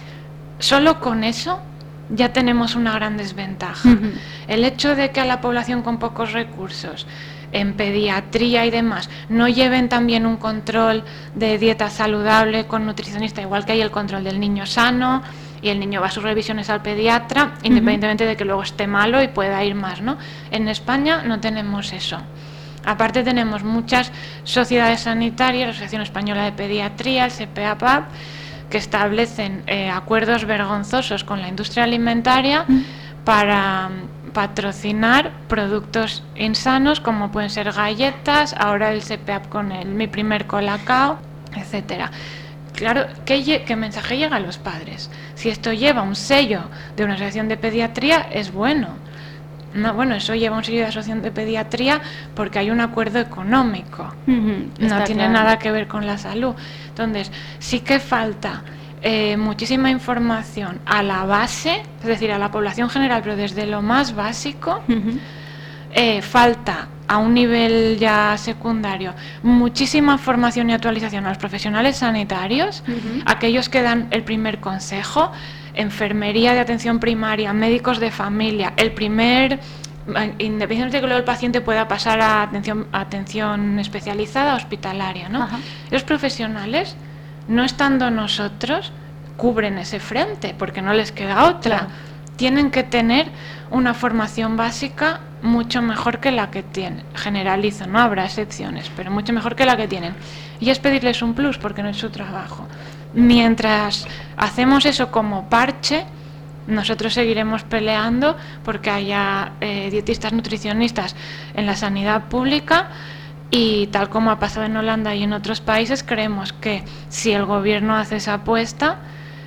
Solo con eso ya tenemos una gran desventaja. Uh-huh. El hecho de que a la población con pocos recursos, en pediatría y demás, no lleven también un control de dieta saludable con nutricionista, igual que hay el control del niño sano y el niño va a sus revisiones al pediatra, uh-huh. independientemente de que luego esté malo y pueda ir más, ¿no? En España no tenemos eso. Aparte tenemos muchas sociedades sanitarias, la Asociación Española de Pediatría, el C P A P A P, que establecen eh, acuerdos vergonzosos con la industria alimentaria mm. para patrocinar productos insanos como pueden ser galletas, ahora el C P A P con el Mi Primer Colacao, etcétera. Claro, ¿qué, ¿qué mensaje llega a los padres? Si esto lleva un sello de una asociación de pediatría, es bueno. No, bueno, eso lleva un sello de asociación de pediatría porque hay un acuerdo económico. Uh-huh, no tiene claro. nada que ver con la salud. Entonces, sí que falta eh, muchísima información a la base, es decir, a la población general, pero desde lo más básico. Uh-huh. eh, falta a un nivel ya secundario muchísima formación y actualización a los profesionales sanitarios, uh-huh. aquellos que dan el primer consejo, enfermería de atención primaria, médicos de familia, el primer, independientemente de que luego el paciente pueda pasar a atención, atención especializada, hospitalaria, ¿no? Ajá. Los profesionales, no estando nosotros, cubren ese frente, porque no les queda otra. Claro. Tienen que tener una formación básica mucho mejor que la que tienen. Generalizo, no habrá excepciones, pero mucho mejor que la que tienen. Y es pedirles un plus, porque no es su trabajo. Mientras hacemos eso como parche, nosotros seguiremos peleando porque haya eh, dietistas nutricionistas en la sanidad pública y tal como ha pasado en Holanda y en otros países, creemos que si el gobierno hace esa apuesta,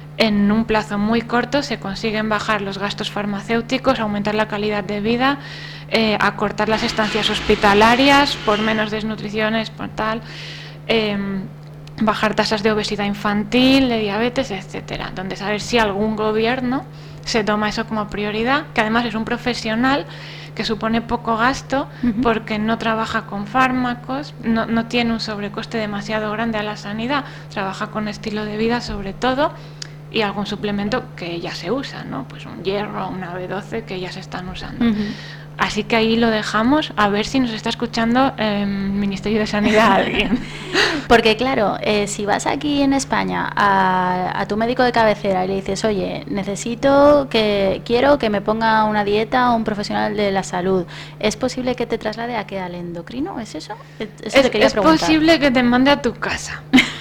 en un plazo muy corto se consiguen bajar los gastos farmacéuticos, aumentar la calidad de vida, eh, acortar las estancias hospitalarias por menos desnutriciones, por tal... Eh, bajar tasas de obesidad infantil, de diabetes, etcétera. Entonces, a ver si algún gobierno se toma eso como prioridad, que además es un profesional que supone poco gasto uh-huh. porque no trabaja con fármacos, no, no tiene un sobrecoste demasiado grande a la sanidad, trabaja con estilo de vida sobre todo y algún suplemento que ya se usa, ¿no? Pues un hierro, una B doce que ya se están usando. Uh-huh. Así que ahí lo dejamos, a ver si nos está escuchando el Ministerio de Sanidad alguien. Porque claro, eh, si vas aquí en España a, a tu médico de cabecera y le dices, oye, necesito que, quiero que me ponga una dieta un profesional de la salud, ¿es posible que te traslade a qué, al endocrino? ¿Es eso? eso es es posible que te mande a tu casa.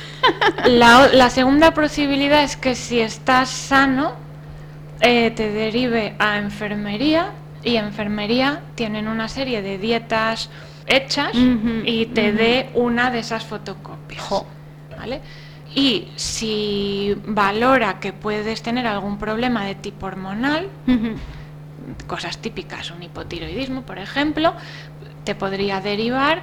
la, la segunda posibilidad es que si estás sano, eh, te derive a enfermería. Y enfermería tienen una serie de dietas hechas uh-huh, y te uh-huh. dé una de esas fotocopias, jo. ¿Vale? Y si valora que puedes tener algún problema de tipo hormonal, uh-huh. cosas típicas, un hipotiroidismo, por ejemplo, te podría derivar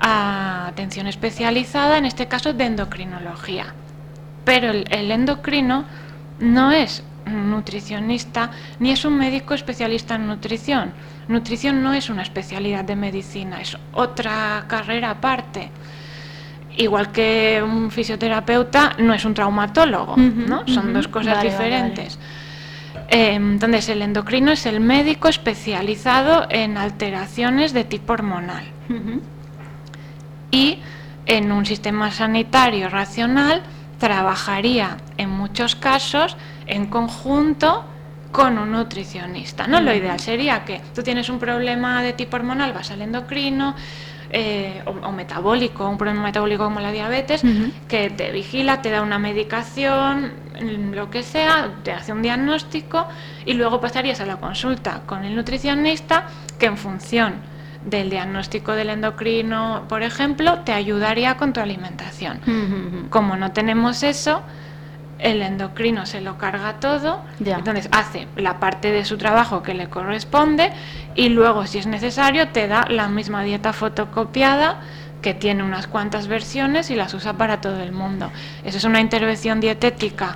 a atención especializada, en este caso de endocrinología. Pero el, el endocrino no es nutricionista ni es un médico especialista en nutrición. Nutrición no es una especialidad de medicina, es otra carrera aparte. Igual que un fisioterapeuta no es un traumatólogo, uh-huh, ¿no? Son uh-huh. dos cosas vale, diferentes. Vale, vale. Eh, entonces el endocrino es el médico especializado en alteraciones de tipo hormonal. Uh-huh. Y en un sistema sanitario racional trabajaría en muchos casos en conjunto con un nutricionista, ¿no? Uh-huh. Lo ideal sería que tú tienes un problema de tipo hormonal, vas al endocrino, eh, o, o metabólico, un problema metabólico como la diabetes, uh-huh. que te vigila, te da una medicación, lo que sea, te hace un diagnóstico y luego pasarías a la consulta con el nutricionista que en función del diagnóstico del endocrino, por ejemplo, te ayudaría con tu alimentación. Uh-huh. Como no tenemos eso, el endocrino se lo carga todo, ya. Entonces hace la parte de su trabajo que le corresponde y luego, si es necesario, te da la misma dieta fotocopiada que tiene unas cuantas versiones y las usa para todo el mundo. Eso es una intervención dietética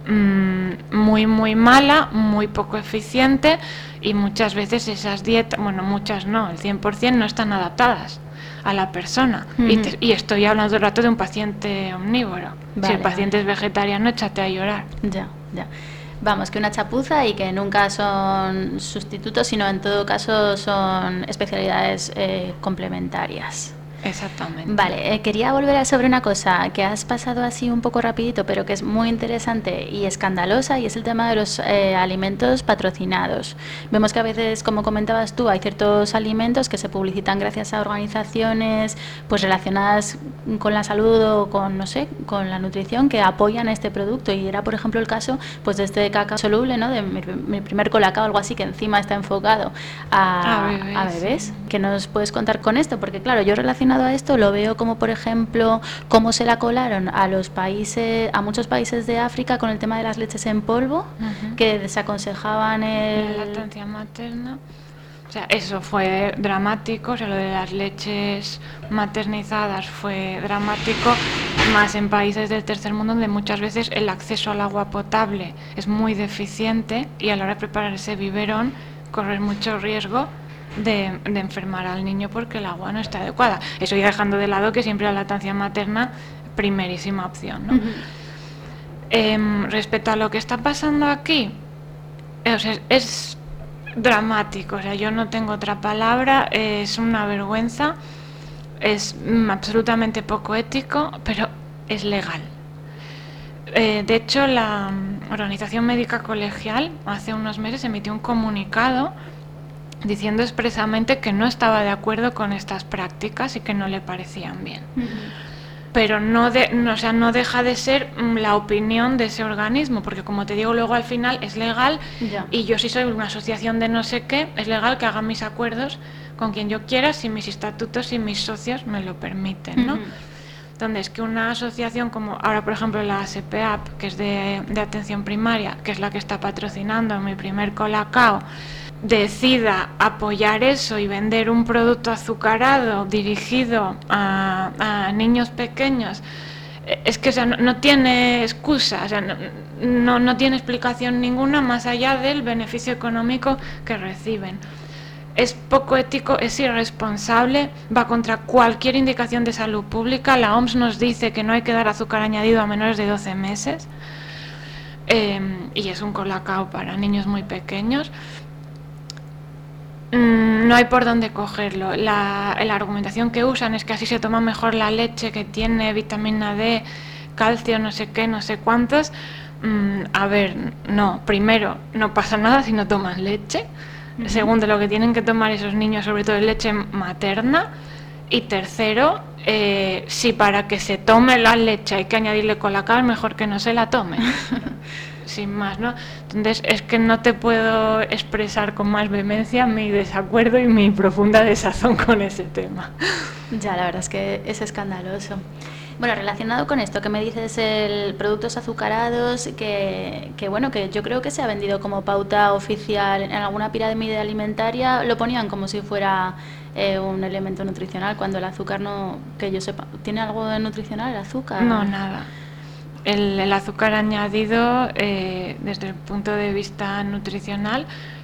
mmm, muy, muy mala, muy poco eficiente y muchas veces esas dietas, bueno, muchas no, el cien por ciento no están adaptadas a la persona. Uh-huh. y, te, y estoy hablando todo el rato de un paciente omnívoro. Vale, si el paciente vale. es vegetariano, échate a llorar. Ya, ya. Vamos, que una chapuza y que nunca son sustitutos, sino en todo caso son especialidades eh, complementarias. Exactamente. Vale, eh, quería volver a sobre una cosa que has pasado así un poco rapidito, pero que es muy interesante y escandalosa, y es el tema de los eh, alimentos patrocinados. Vemos que a veces, como comentabas tú, hay ciertos alimentos que se publicitan gracias a organizaciones pues relacionadas con la salud o con, no sé, con la nutrición, que apoyan este producto, y era por ejemplo el caso pues de este cacao soluble, ¿no? De mi, mi primer colacao, algo así, que encima está enfocado a, a bebés. A bebés. ¿Qué nos puedes contar con esto? Porque claro, yo relacionado a esto lo veo como, por ejemplo, cómo se la colaron a los países, a muchos países de África con el tema de las leches en polvo, uh-huh. que desaconsejaban el... la lactancia materna. O sea, eso fue dramático, o sea, lo de las leches maternizadas fue dramático, más en países del tercer mundo donde muchas veces el acceso al agua potable es muy deficiente y a la hora de preparar ese biberón corres mucho riesgo De, de enfermar al niño porque el agua no está adecuada. Eso ya dejando de lado que siempre la lactancia materna, primerísima opción, ¿no? Uh-huh. Eh, respecto a lo que está pasando aquí, eh, o sea, es, es dramático, o sea, yo no tengo otra palabra, eh, es una vergüenza, es mm, absolutamente poco ético, pero es legal. Eh, de hecho, la um, Organización Médica Colegial hace unos meses emitió un comunicado diciendo expresamente que no estaba de acuerdo con estas prácticas y que no le parecían bien. Uh-huh. Pero no, de, no, o sea, no deja de ser la opinión de ese organismo, porque como te digo, luego al final es legal, ya. Y yo si soy una asociación de no sé qué, es legal que haga mis acuerdos con quien yo quiera, si mis estatutos y mis socios me lo permiten, ¿no? Uh-huh. Entonces, que una asociación como ahora, por ejemplo, la S P A P, que es de, de atención primaria, que es la que está patrocinando mi primer colacao, decida apoyar eso y vender un producto azucarado dirigido a, a niños pequeños, es que o sea, no, no tiene excusa, o sea, no, no, no tiene explicación ninguna más allá del beneficio económico que reciben. Es poco ético, es irresponsable, va contra cualquier indicación de salud pública. La O M S nos dice que no hay que dar azúcar añadido a menores de doce meses, eh, y es un colacao para niños muy pequeños. No hay por dónde cogerlo. La, la argumentación que usan es que así se toma mejor la leche, que tiene vitamina D, calcio, no sé qué, no sé cuántos. Mm, a ver, no, primero, no pasa nada si no toman leche. Uh-huh. Segundo, lo que tienen que tomar esos niños sobre todo es leche materna. Y tercero, eh, si para que se tome la leche hay que añadirle colacao, es mejor que no se la tome. Sin más, ¿no? Entonces es que no te puedo expresar con más vehemencia mi desacuerdo y mi profunda desazón con ese tema. Ya, la verdad es que es escandaloso. Bueno, relacionado con esto que me dices, el productos azucarados, que, que bueno, que yo creo que se ha vendido como pauta oficial en alguna pirámide alimentaria, lo ponían como si fuera eh, un elemento nutricional, cuando el azúcar no, que yo sepa, ¿tiene algo de nutricional el azúcar? No, nada. el, el azúcar añadido, eh, desde el punto de vista nutricional,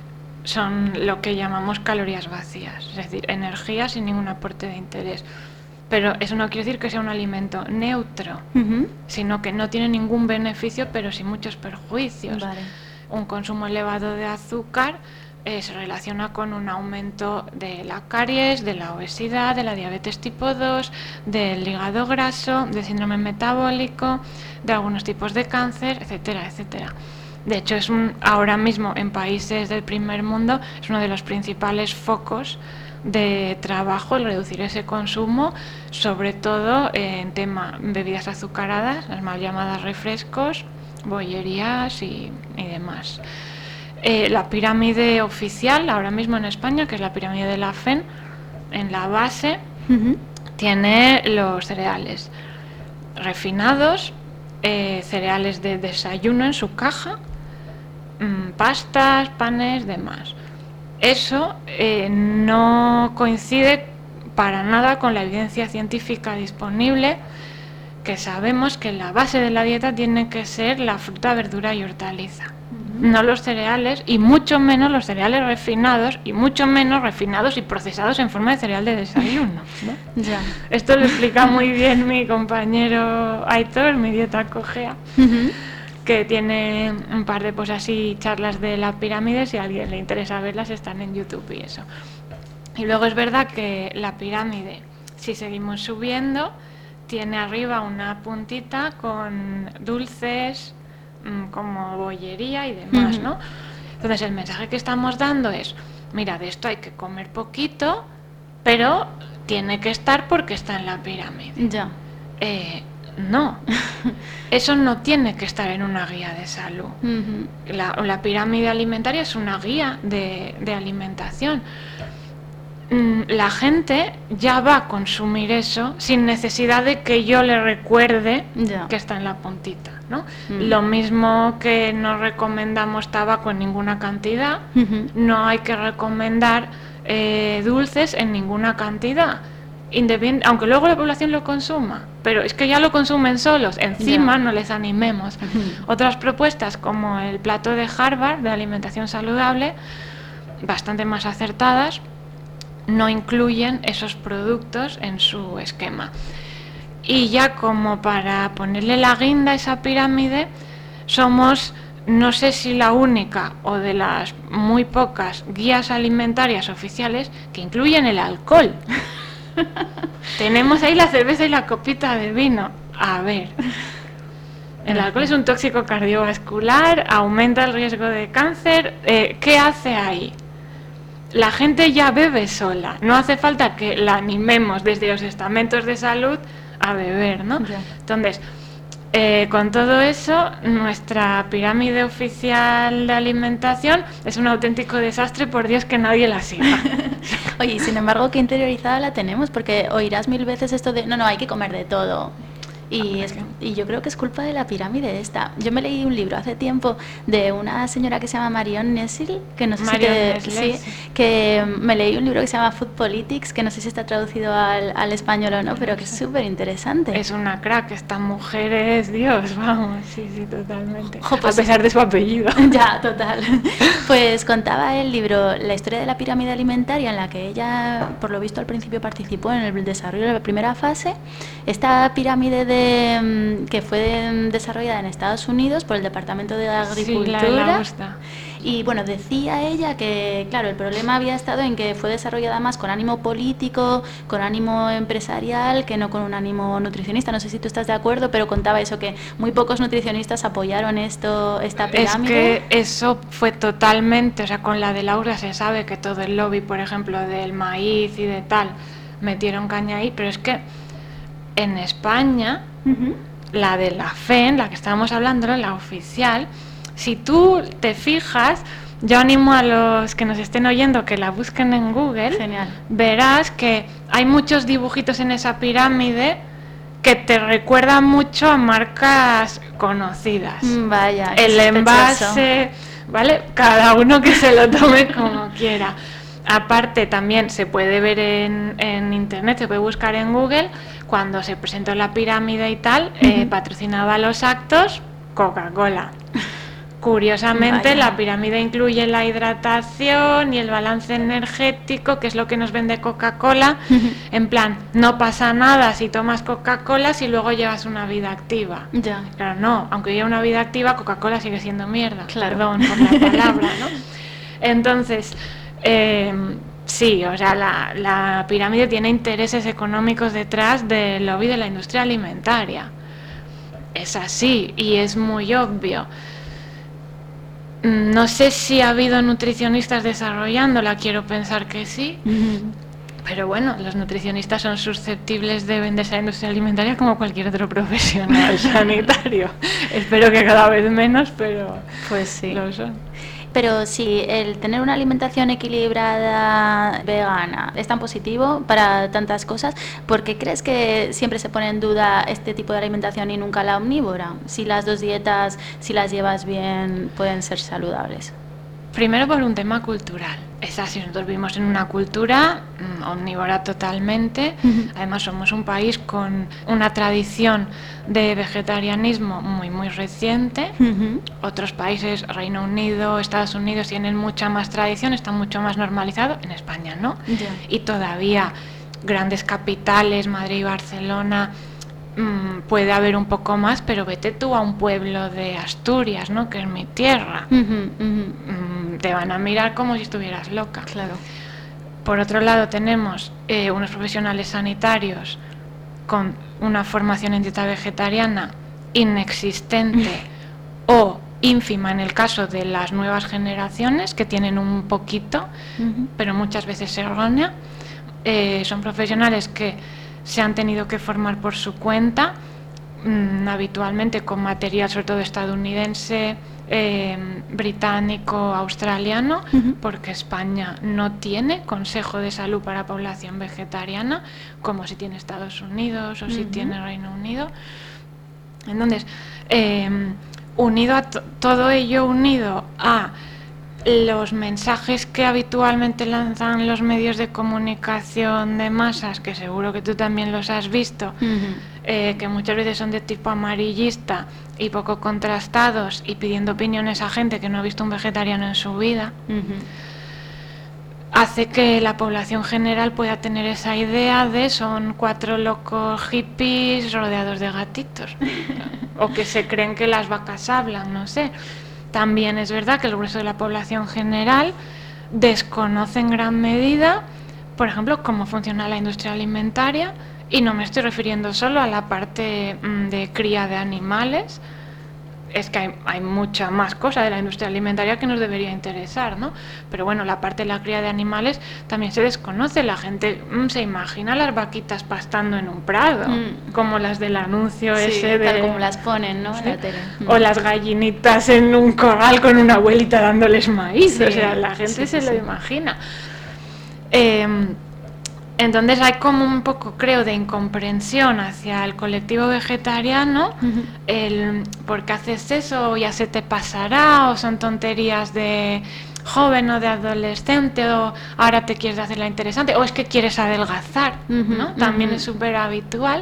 son lo que llamamos calorías vacías, es decir, energía sin ningún aporte de interés. Pero eso no quiere decir que sea un alimento neutro, uh-huh. sino que no tiene ningún beneficio, pero sí muchos perjuicios. Vale. Un consumo elevado de azúcar eh, se relaciona con un aumento de la caries, de la obesidad, de la diabetes tipo dos, del hígado graso, del síndrome metabólico, de algunos tipos de cáncer, etcétera, etcétera. De hecho, es un, ahora mismo en países del primer mundo es uno de los principales focos de trabajo el reducir ese consumo, sobre todo en tema bebidas azucaradas, las mal llamadas refrescos, bollerías y, y demás. Eh, la pirámide oficial ahora mismo en España, que es la pirámide de la F E N, en la base uh-huh. tiene los cereales refinados, eh, cereales de desayuno en su caja, mmm, pastas, panes, demás. Eso eh, no coincide para nada con la evidencia científica disponible, que sabemos que la base de la dieta tiene que ser la fruta, verdura y hortaliza, uh-huh. no los cereales, y mucho menos los cereales refinados, y mucho menos refinados y procesados en forma de cereal de desayuno, ¿no? Ya. Esto lo explica muy bien mi compañero Aitor, mi dieta cojea, uh-huh. que tiene un par de pues así charlas de la pirámide, si a alguien le interesa verlas están en YouTube y eso. Y luego es verdad que la pirámide, si seguimos subiendo, tiene arriba una puntita con dulces, mmm, como bollería y demás, uh-huh. ¿no? Entonces el mensaje que estamos dando es, mira, de esto hay que comer poquito, pero tiene que estar porque está en la pirámide. Ya. Eh, No, eso no tiene que estar en una guía de salud. Uh-huh. La, la pirámide alimentaria es una guía de, de alimentación. La gente ya va a consumir eso sin necesidad de que yo le recuerde yeah. que está en la puntita, ¿no? Uh-huh. Lo mismo que no recomendamos tabaco en ninguna cantidad, uh-huh. no hay que recomendar eh, dulces en ninguna cantidad. Independ- aunque luego la población lo consuma, pero es que ya lo consumen solos, encima yeah. no les animemos. Uh-huh. Otras propuestas como el plato de Harvard de alimentación saludable, bastante más acertadas, no incluyen esos productos en su esquema. Y ya como para ponerle la guinda a esa pirámide, somos, no sé si la única o de las muy pocas guías alimentarias oficiales que incluyen el alcohol. Tenemos ahí la cerveza y la copita de vino. A ver, el alcohol es un tóxico cardiovascular, aumenta el riesgo de cáncer. Eh, ¿qué hace ahí? La gente ya bebe sola, no hace falta que la animemos desde los estamentos de salud a beber, ¿no? Yeah. Entonces, eh, con todo eso, nuestra pirámide oficial de alimentación es un auténtico desastre, por Dios que nadie la siga. Oye, sin embargo, qué interiorizada la tenemos, porque oirás mil veces esto de, no, no, hay que comer de todo. Y, es, y yo creo que es culpa de la pirámide esta. Yo me leí un libro hace tiempo de una señora que se llama Marion Nestle, que no sé Marion si te, Nestle, sí, que me leí un libro que se llama Food Politics, que no sé si está traducido al, al español o no, pero que es súper interesante. Es una crack, esta mujer es Dios, vamos, sí, sí, totalmente. Jo, pues, a pesar de su apellido. Ya, total. Pues contaba el libro la historia de la pirámide alimentaria, en la que ella, por lo visto al principio participó en el desarrollo de la primera fase. Esta pirámide de que fue desarrollada en Estados Unidos por el Departamento de Agricultura. Sí, la, la gusta. Y bueno, decía ella que, claro, el problema había estado en que fue desarrollada más con ánimo político, con ánimo empresarial, que no con un ánimo nutricionista. No sé si tú estás de acuerdo, pero contaba eso, que muy pocos nutricionistas apoyaron esto, esta pirámide. Es que eso fue totalmente, o sea, con la de Laura se sabe que todo el lobby, por ejemplo, del maíz y de tal, metieron caña ahí, pero es que en España, uh-huh. la de la F E N, la que estábamos hablando, la oficial, si tú te fijas, yo animo a los que nos estén oyendo que la busquen en Google. Genial. Verás que hay muchos dibujitos en esa pirámide que te recuerdan mucho a marcas conocidas. Vaya, el envase, ¿vale? Cada uno que se lo tome como quiera. Aparte, también se puede ver en, en internet, se puede buscar en Google cuando se presentó la pirámide y tal, eh, uh-huh. patrocinaba los actos Coca-Cola. Curiosamente, Vaya. La pirámide incluye la hidratación y el balance energético, que es lo que nos vende Coca-Cola. Uh-huh. En plan, no pasa nada si tomas Coca-Cola si luego llevas una vida activa. Ya. Claro, no, aunque lleve una vida activa, Coca-Cola sigue siendo mierda. Claro. Perdón por la palabra, ¿no? Entonces, eh, sí, o sea, la, la pirámide tiene intereses económicos detrás del lobby de la industria alimentaria. Es así y es muy obvio. No sé si ha habido nutricionistas desarrollándola, quiero pensar que sí, uh-huh. pero bueno, los nutricionistas son susceptibles de venderse a la industria alimentaria como cualquier otro profesional sanitario. Espero que cada vez menos, pero pues sí. lo son. Pero si el tener una alimentación equilibrada, vegana, es tan positivo para tantas cosas, ¿por qué crees que siempre se pone en duda este tipo de alimentación y nunca la omnívora? Si las dos dietas, si las llevas bien, pueden ser saludables. Primero por un tema cultural. Es así, nosotros vivimos en una cultura mmm, omnívora totalmente. Uh-huh. Además somos un país con una tradición de vegetarianismo muy muy reciente. Uh-huh. Otros países, Reino Unido, Estados Unidos, tienen mucha más tradición, está mucho más normalizado. En España no. Yeah. Y todavía grandes capitales, Madrid y Barcelona, mmm, puede haber un poco más, pero vete tú a un pueblo de Asturias, ¿no? Que es mi tierra. Uh-huh, uh-huh. Mmm, te van a mirar como si estuvieras loca. Claro. Por otro lado tenemos eh, unos profesionales sanitarios con una formación en dieta vegetariana inexistente o ínfima en el caso de las nuevas generaciones, que tienen un poquito, uh-huh. pero muchas veces errónea. Eh, son profesionales que se han tenido que formar por su cuenta, mmm, habitualmente con material sobre todo estadounidense, eh, británico, australiano, uh-huh. porque España no tiene Consejo de Salud para Población Vegetariana, como si tiene Estados Unidos o uh-huh. si tiene Reino Unido. Entonces, eh, unido a t- todo ello unido a los mensajes que habitualmente lanzan los medios de comunicación de masas, que seguro que tú también los has visto, uh-huh. eh, que muchas veces son de tipo amarillista y poco contrastados y pidiendo opiniones a gente que no ha visto un vegetariano en su vida, uh-huh. hace que la población general pueda tener esa idea de son cuatro locos hippies rodeados de gatitos o que se creen que las vacas hablan, no sé. También es verdad que el grueso de la población general desconoce en gran medida, por ejemplo, cómo funciona la industria alimentaria, y no me estoy refiriendo solo a la parte mmm, de cría de animales. Es que hay, hay mucha más cosa de la industria alimentaria que nos debería interesar, ¿no? Pero bueno, la parte de la cría de animales también se desconoce. La gente mmm, se imagina las vaquitas pastando en un prado, mm. como las del anuncio sí, ese de... tal como las ponen, ¿no? ¿sí? En la tele. Mm. O las gallinitas en un corral con una abuelita dándoles maíz. Sí, o sea, la gente sí, se sí, lo sí. imagina. Eh, Entonces hay como un poco, creo, de incomprensión hacia el colectivo vegetariano, uh-huh. el ¿por qué haces eso? Ya se te pasará, o son tonterías de joven o de adolescente, o ahora te quieres hacer la interesante, o es que quieres adelgazar, uh-huh, ¿no? También uh-huh. es súper habitual.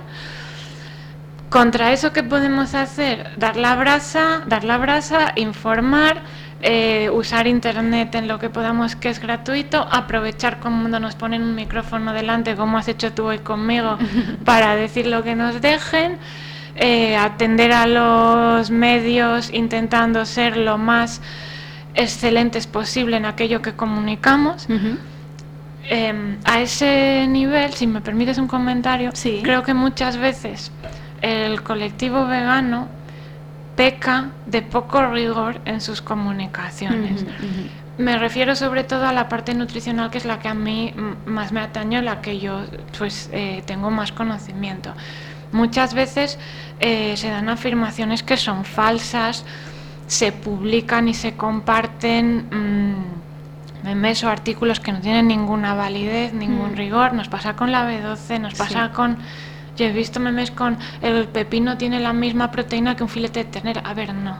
Contra eso, ¿qué podemos hacer? Dar la brasa, dar la brasa, informar, Eh, usar internet en lo que podamos, que es gratuito, aprovechar cuando nos ponen un micrófono delante, como has hecho tú hoy conmigo, para decir lo que nos dejen, eh, atender a los medios intentando ser lo más excelentes posible en aquello que comunicamos. Uh-huh. Eh, a ese nivel, si me permites un comentario, sí. creo que muchas veces el colectivo vegano peca de poco rigor en sus comunicaciones. Uh-huh, uh-huh. Me refiero sobre todo a la parte nutricional, que es la que a mí m- más me atañe, la que yo pues eh, tengo más conocimiento. Muchas veces eh, se dan afirmaciones que son falsas, se publican y se comparten mmm, memes o artículos que no tienen ninguna validez, ningún uh-huh. rigor. Nos pasa con la B doce, nos pasa sí. con... Yo he visto memes con el pepino tiene la misma proteína que un filete de ternera. A ver, no.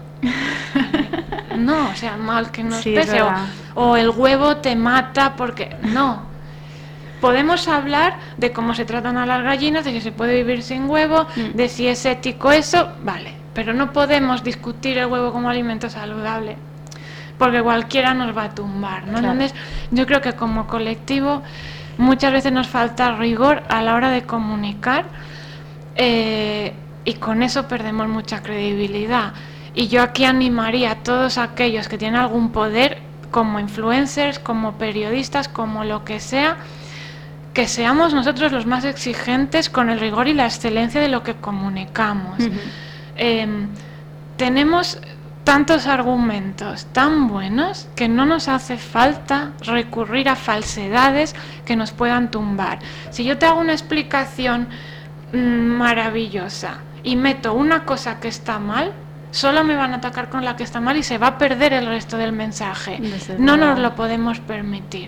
No, o sea, mal que nos sí, pese. O, o el huevo te mata porque... No. podemos hablar de cómo se tratan a las gallinas, de si se puede vivir sin huevo, mm. de si es ético eso, vale, pero no podemos discutir el huevo como alimento saludable, porque cualquiera nos va a tumbar, ¿no? Claro. Entonces, yo creo que como colectivo muchas veces nos falta rigor a la hora de comunicar, eh, y con eso perdemos mucha credibilidad. Y yo aquí animaría a todos aquellos que tienen algún poder, como influencers, como periodistas, como lo que sea, que seamos nosotros los más exigentes con el rigor y la excelencia de lo que comunicamos. Uh-huh. eh, tenemos tantos argumentos tan buenos que no nos hace falta recurrir a falsedades que nos puedan tumbar. Si yo te hago una explicación mmm, maravillosa y meto una cosa que está mal, solo me van a atacar con la que está mal y se va a perder el resto del mensaje. No nos lo podemos permitir.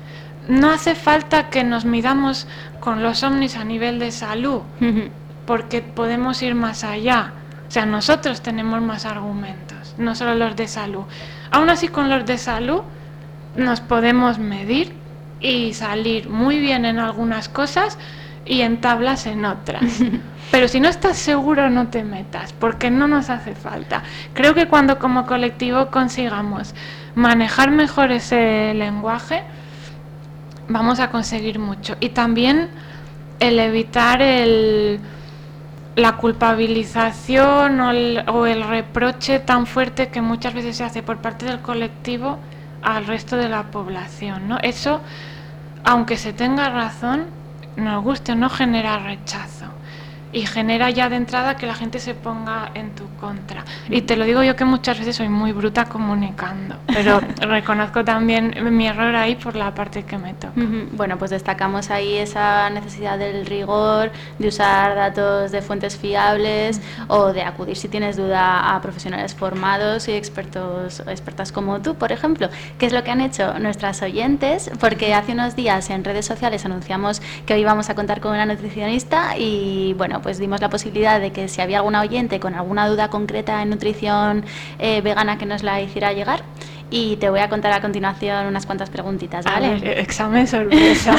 No hace falta que nos midamos con los ovnis a nivel de salud, porque podemos ir más allá. O sea, nosotros tenemos más argumentos, no solo los de salud. Aún así, con los de salud nos podemos medir y salir muy bien en algunas cosas y en tablas en otras. Pero si no estás seguro, no te metas, porque no nos hace falta. Creo que cuando como colectivo consigamos manejar mejor ese lenguaje, vamos a conseguir mucho. Y también el evitar el, la culpabilización o el, o el reproche tan fuerte que muchas veces se hace por parte del colectivo al resto de la población, ¿no? Eso, aunque se tenga razón, nos guste o no, genera rechazo. Y genera ya de entrada que la gente se ponga en tu contra. Y te lo digo yo, que muchas veces soy muy bruta comunicando, pero reconozco también mi error ahí por la parte que me toca. Bueno, pues destacamos ahí esa necesidad del rigor, de usar datos de fuentes fiables o de acudir, si tienes duda, a profesionales formados y expertos, expertas como tú, por ejemplo. ¿Qué es lo que han hecho nuestras oyentes? Porque hace unos días en redes sociales anunciamos que hoy íbamos a contar con una nutricionista y, bueno, pues dimos la posibilidad de que si había alguna oyente con alguna duda concreta en nutrición eh, vegana, que nos la hiciera llegar, y te voy a contar a continuación unas cuantas preguntitas, ¿vale? A ver, examen sorpresa.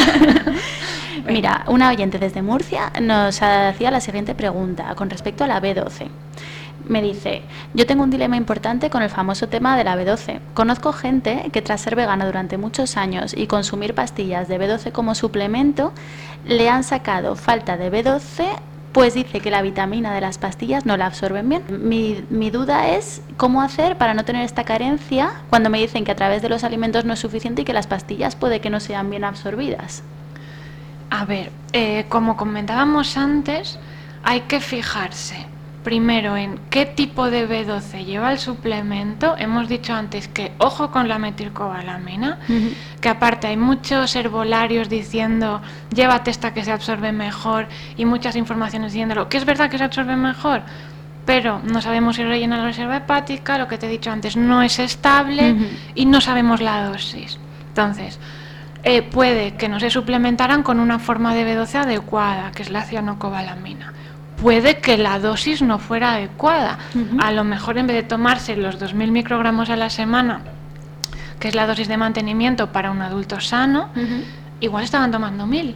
Mira, una oyente desde Murcia nos hacía la siguiente pregunta con respecto a la B doce. Me dice: yo tengo un dilema importante con el famoso tema de la B doce. Conozco gente que tras ser vegana durante muchos años y consumir pastillas de B doce como suplemento, le han sacado falta de B doce, pues dice que la vitamina de las pastillas no la absorben bien. Mi, mi duda es cómo hacer para no tener esta carencia cuando me dicen que a través de los alimentos no es suficiente y que las pastillas puede que no sean bien absorbidas. A ver, eh, como comentábamos antes, hay que fijarse primero en qué tipo de B doce lleva el suplemento. Hemos dicho antes que ojo con la metilcobalamina, uh-huh. que aparte hay muchos herbolarios diciendo llévate esta que se absorbe mejor y muchas informaciones diciéndolo, que es verdad que se absorbe mejor, pero no sabemos si rellena la reserva hepática, lo que te he dicho antes, no es estable, uh-huh. y no sabemos la dosis. Entonces, eh, puede que no se suplementaran con una forma de B doce adecuada, que es la cianocobalamina. Puede que la dosis no fuera adecuada. Uh-huh. A lo mejor, en vez de tomarse los dos mil microgramos a la semana, que es la dosis de mantenimiento para un adulto sano, uh-huh. igual estaban tomando mil.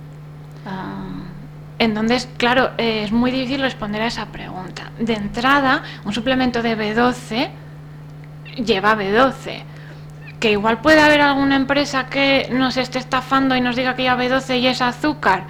Uh. Entonces, claro, eh, es muy difícil responder a esa pregunta. De entrada, un suplemento de B doce lleva B doce. Que igual puede haber alguna empresa que nos esté estafando y nos diga que lleva B doce y es azúcar.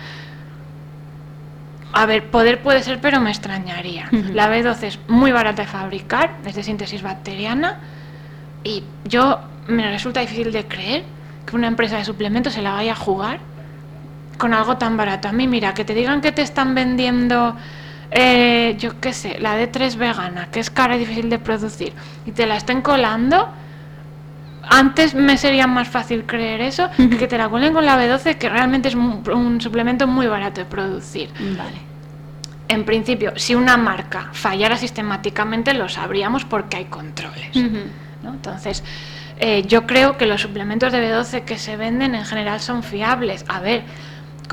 A ver, poder puede ser, pero me extrañaría. Uh-huh. La B doce es muy barata de fabricar, es de síntesis bacteriana, y yo me resulta difícil de creer que una empresa de suplementos se la vaya a jugar con algo tan barato. A mí, mira, que te digan que te están vendiendo, eh, yo qué sé, la D tres vegana, que es cara y difícil de producir, y te la estén colando, antes me sería más fácil creer eso, uh-huh. que, que te la cuelen con la B doce, que realmente es un, un suplemento muy barato de producir. Vale. En principio, si una marca fallara sistemáticamente, lo sabríamos porque hay controles, uh-huh. ¿no? Entonces, eh, yo creo que los suplementos de B doce que se venden en general son fiables. A ver,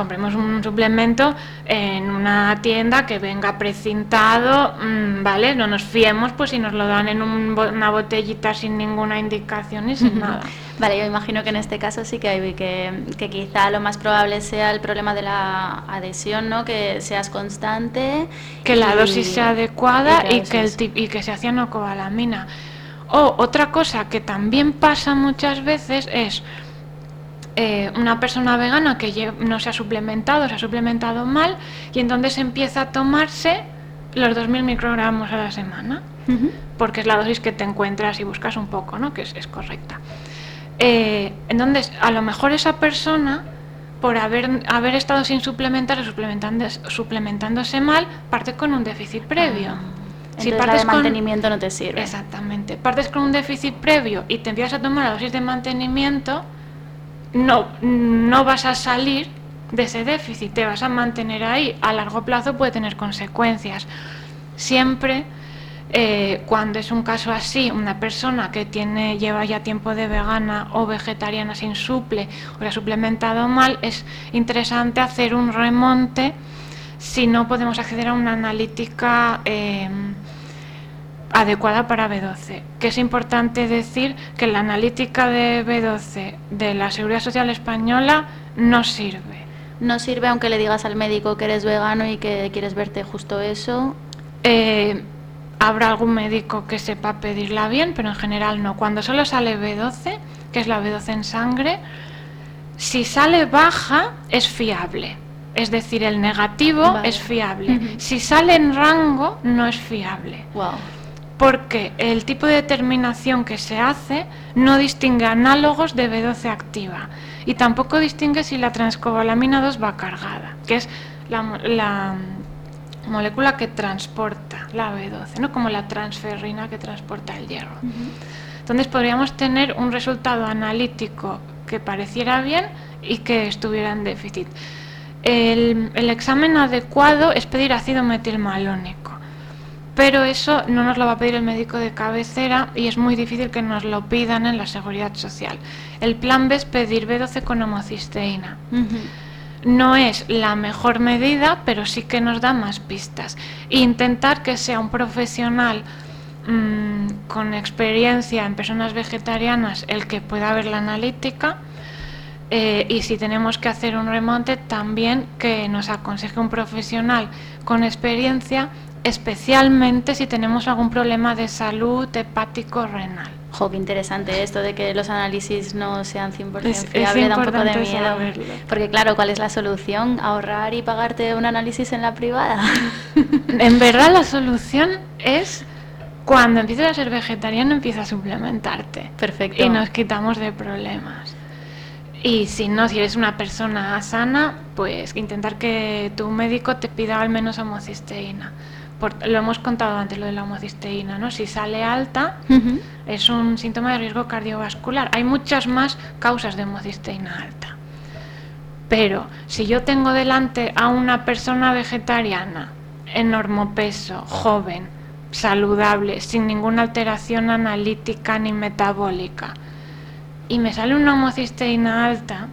compremos un suplemento en una tienda que venga precintado, mmm, ¿vale? No nos fiemos pues si nos lo dan en un, una botellita sin ninguna indicación y sin nada. Vale, yo imagino que en este caso sí que hay que, que quizá lo más probable sea el problema de la adhesión, ¿no? Que seas constante. Que la dosis sea adecuada y, y que, el, y que sea cianocobalamina. O otra cosa que también pasa muchas veces es eh, una persona vegana que no se ha suplementado, se ha suplementado mal y entonces empieza a tomarse los dos mil microgramos a la semana, uh-huh. porque es la dosis que te encuentras y buscas un poco, ¿no? Que es, es correcta. Eh, entonces, a lo mejor esa persona, por haber, haber estado sin suplementar, suplementando, suplementándose mal, parte con un déficit previo. Ah, si entonces partes la de mantenimiento con, no te sirve. Exactamente. Partes con un déficit previo y te empiezas a tomar la dosis de mantenimiento, no, no vas a salir de ese déficit, te vas a mantener ahí. A largo plazo puede tener consecuencias. Siempre... Eh, cuando es un caso así, una persona que tiene lleva ya tiempo de vegana o vegetariana sin suple o se ha suplementado mal, es interesante hacer un remonte si no podemos acceder a una analítica eh, adecuada para B doce. Que es importante decir que la analítica de B doce de la Seguridad Social Española no sirve. No sirve aunque le digas al médico que eres vegano y que quieres verte justo eso. Eh, Habrá algún médico que sepa pedirla bien, pero en general no. Cuando solo sale B doce, que es la B doce en sangre, si sale baja es fiable. Es decir, el negativo vale. es fiable. Uh-huh. Si sale en rango, no es fiable. Wow. Porque el tipo de determinación que se hace no distingue análogos de B doce activa. Y tampoco distingue si la transcobalamina dos va cargada, que es la... la molécula que transporta la B doce, ¿no? Como la transferrina que transporta el hierro. Uh-huh. Entonces podríamos tener un resultado analítico que pareciera bien y que estuviera en déficit. El, el examen adecuado es pedir ácido metilmalónico, pero eso no nos lo va a pedir el médico de cabecera y es muy difícil que nos lo pidan en la Seguridad Social. El plan B es pedir B doce con homocisteína. Uh-huh. No es la mejor medida, pero sí que nos da más pistas. E intentar que sea un profesional mmm, con experiencia en personas vegetarianas el que pueda ver la analítica, eh, y si tenemos que hacer un remonte, también que nos aconseje un profesional con experiencia, especialmente si tenemos algún problema de salud hepático-renal. Jo, qué interesante esto de que los análisis no sean cien por ciento fiables, da un poco de miedo. Saberlo. Porque claro, ¿cuál es la solución? ¿Ahorrar y pagarte un análisis en la privada? En verdad la solución es cuando empieces a ser vegetariano, empieza a suplementarte. Perfecto. Y nos quitamos de problemas. Y si no, si eres una persona sana, pues intentar que tu médico te pida al menos homocisteína. Por, lo hemos contado antes, lo de la homocisteína, ¿no? Si sale alta, uh-huh. es un síntoma de riesgo cardiovascular. Hay muchas más causas de homocisteína alta. Pero si yo tengo delante a una persona vegetariana, en normopeso, joven, saludable, sin ninguna alteración analítica ni metabólica, y me sale una homocisteína alta,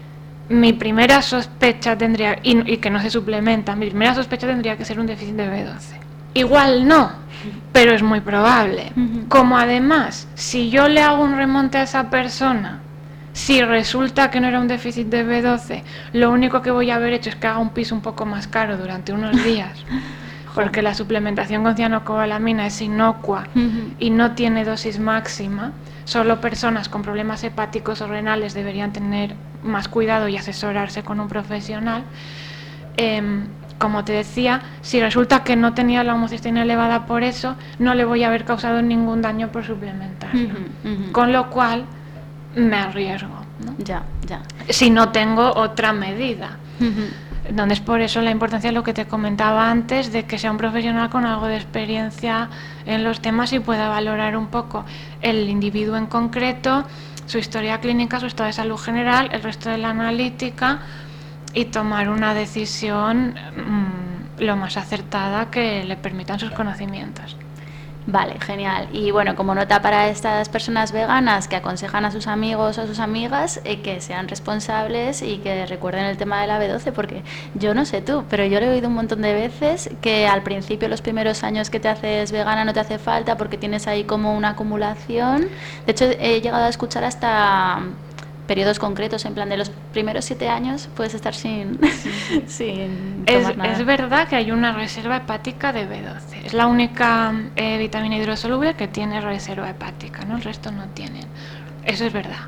mi primera sospecha tendría, y, y que no se suplementa, mi primera sospecha tendría que ser un déficit de B doce. Igual no, pero es muy probable. Uh-huh. Como además, si yo le hago un remonte a esa persona, si resulta que no era un déficit de B doce, lo único que voy a haber hecho es que haga un piso un poco más caro durante unos días, porque la suplementación con cianocobalamina es inocua uh-huh. y no tiene dosis máxima. Solo personas con problemas hepáticos o renales deberían tener más cuidado y asesorarse con un profesional. Eh, como te decía, si resulta que no tenía la homocisteína elevada por eso, no le voy a haber causado ningún daño por suplementarlo. Uh-huh, uh-huh. Con lo cual, me arriesgo, ¿no? Ya, ya. Si no tengo otra medida. Uh-huh. Entonces, por eso la importancia de lo que te comentaba antes, de que sea un profesional con algo de experiencia en los temas y pueda valorar un poco el individuo en concreto, su historia clínica, su estado de salud general, el resto de la analítica y tomar una decisión mmm, lo más acertada que le permitan sus conocimientos. Vale, genial. Y bueno, como nota para estas personas veganas que aconsejan a sus amigos o a sus amigas eh, que sean responsables y que recuerden el tema de la B doce, porque yo no sé tú, pero yo lo he oído un montón de veces que al principio, los primeros años que te haces vegana no te hace falta porque tienes ahí como una acumulación. De hecho, he llegado a escuchar hasta periodos concretos, en plan de los primeros siete años puedes estar sin, sin tomar es, nada. Es verdad que hay una reserva hepática de B doce. Es la única eh, vitamina hidrosoluble que tiene reserva hepática, ¿no? El resto no tienen. Eso es verdad.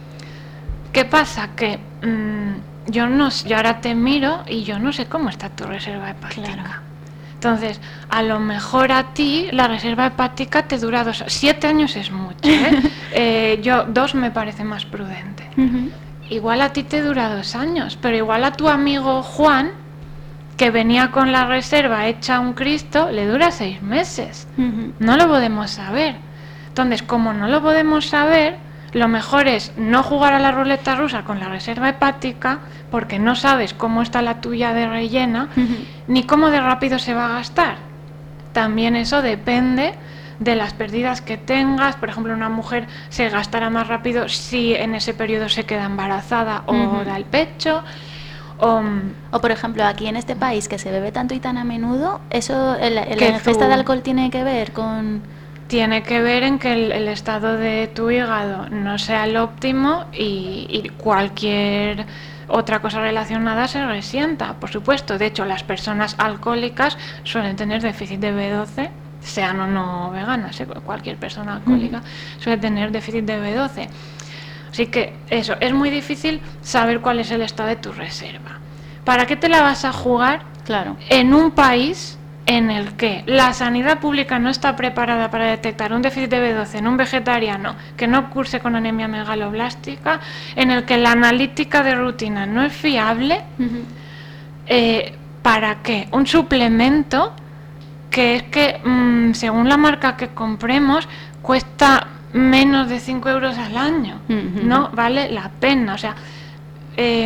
¿Qué pasa? Que mmm, yo no, yo ahora te miro y yo no sé cómo está tu reserva hepática. Claro. Entonces, a lo mejor a ti la reserva hepática te dura dos... Siete años es mucho, ¿eh? eh yo dos me parece más prudente. Uh-huh. Igual a ti te dura dos años, pero igual a tu amigo Juan, que venía con la reserva hecha un Cristo, le dura seis meses. Uh-huh. No lo podemos saber. Entonces, como no lo podemos saber, lo mejor es no jugar a la ruleta rusa con la reserva hepática, porque no sabes cómo está la tuya de rellena, uh-huh. ni cómo de rápido se va a gastar. También eso depende de las pérdidas que tengas. Por ejemplo, una mujer se gastará más rápido si en ese periodo se queda embarazada o uh-huh. da el pecho. O, o por ejemplo, aquí en este país que se bebe tanto y tan a menudo, eso, el, el, la ingesta de alcohol tiene que ver con... Tiene que ver en que el, el estado de tu hígado no sea el óptimo y, y cualquier otra cosa relacionada se resienta, por supuesto. De hecho, las personas alcohólicas suelen tener déficit de B doce, sean o no veganas, ¿eh? Cualquier persona alcohólica mm. suele tener déficit de B doce. Así que eso, es muy difícil saber cuál es el estado de tu reserva. ¿Para qué te la vas a jugar? Claro. En un país en el que la sanidad pública no está preparada para detectar un déficit de B doce en un vegetariano que no curse con anemia megaloblástica, en el que la analítica de rutina no es fiable, uh-huh. eh, ¿para qué? Un suplemento que es que, mmm, según la marca que compremos, cuesta menos de cinco euros al año. Uh-huh. No vale la pena. O sea, eh,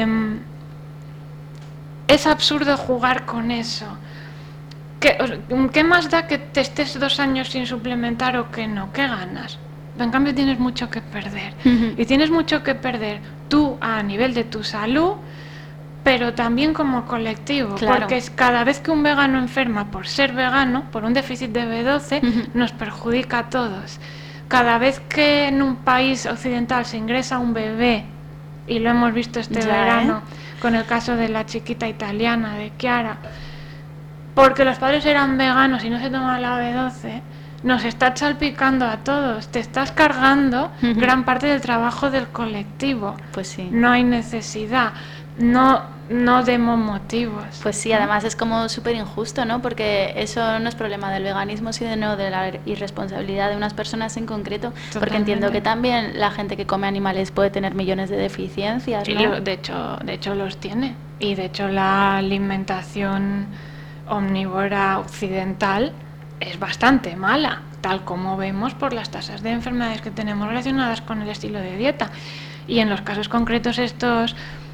es absurdo jugar con eso. ¿Qué, ¿Qué más da que te estés dos años sin suplementar o que no? ¿Qué ganas? En cambio tienes mucho que perder. Uh-huh. Y tienes mucho que perder tú a nivel de tu salud, pero también como colectivo. Claro. Porque es cada vez que un vegano enferma por ser vegano, por un déficit de B doce, uh-huh. nos perjudica a todos. Cada vez que en un país occidental se ingresa un bebé, y lo hemos visto este ya, verano, ¿eh? Con el caso de la chiquita italiana, de Chiara, porque los padres eran veganos y no se tomaban la B doce, nos está salpicando a todos, te estás cargando uh-huh. gran parte del trabajo del colectivo. Pues sí. No hay necesidad, no, no demos motivos. Pues sí, además es como súper injusto, ¿no? Porque eso no es problema del veganismo, sino de la irresponsabilidad de unas personas en concreto. Totalmente. Porque entiendo que también la gente que come animales puede tener millones de deficiencias, ¿no? Y lo, de hecho, de hecho los tiene. Y de hecho la alimentación omnívora occidental es bastante mala, tal como vemos por las tasas de enfermedades que tenemos relacionadas con el estilo de dieta. Y en los casos concretos estos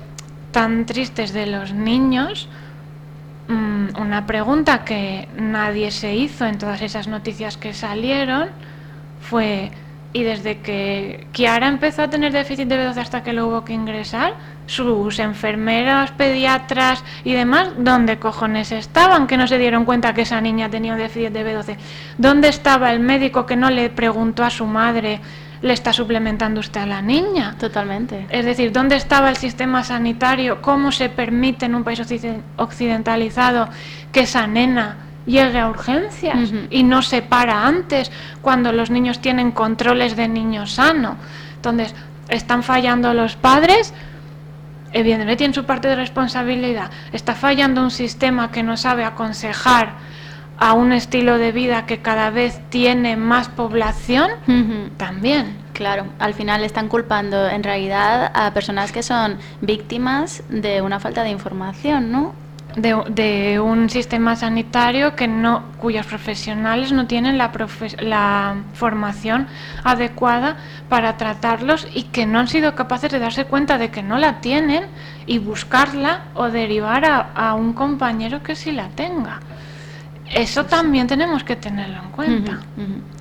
tan tristes de los niños, mmm, una pregunta que nadie se hizo en todas esas noticias que salieron fue: ¿y desde que Chiara empezó a tener déficit de B doce hasta que lo hubo que ingresar, sus enfermeras, pediatras y demás, dónde cojones estaban, que no se dieron cuenta que esa niña tenía un déficit de B doce? ¿Dónde estaba el médico que no le preguntó a su madre, ¿le está suplementando usted a la niña? Totalmente. Es decir, ¿dónde estaba el sistema sanitario? ¿Cómo se permite en un país occidentalizado que esa nena llegue a urgencias uh-huh. y no se para antes, cuando los niños tienen controles de niño sano? Entonces, ¿están fallando los padres? Evidentemente tienen su parte de responsabilidad. ¿Está fallando un sistema que no sabe aconsejar a un estilo de vida que cada vez tiene más población? Uh-huh. También. Claro, al final están culpando en realidad a personas que son víctimas de una falta de información, ¿no? De, de un sistema sanitario que no, cuyos profesionales no tienen la, profe, la formación adecuada para tratarlos y que no han sido capaces de darse cuenta de que no la tienen y buscarla o derivar a, a un compañero que sí la tenga. Eso también tenemos que tenerlo en cuenta. Uh-huh, uh-huh.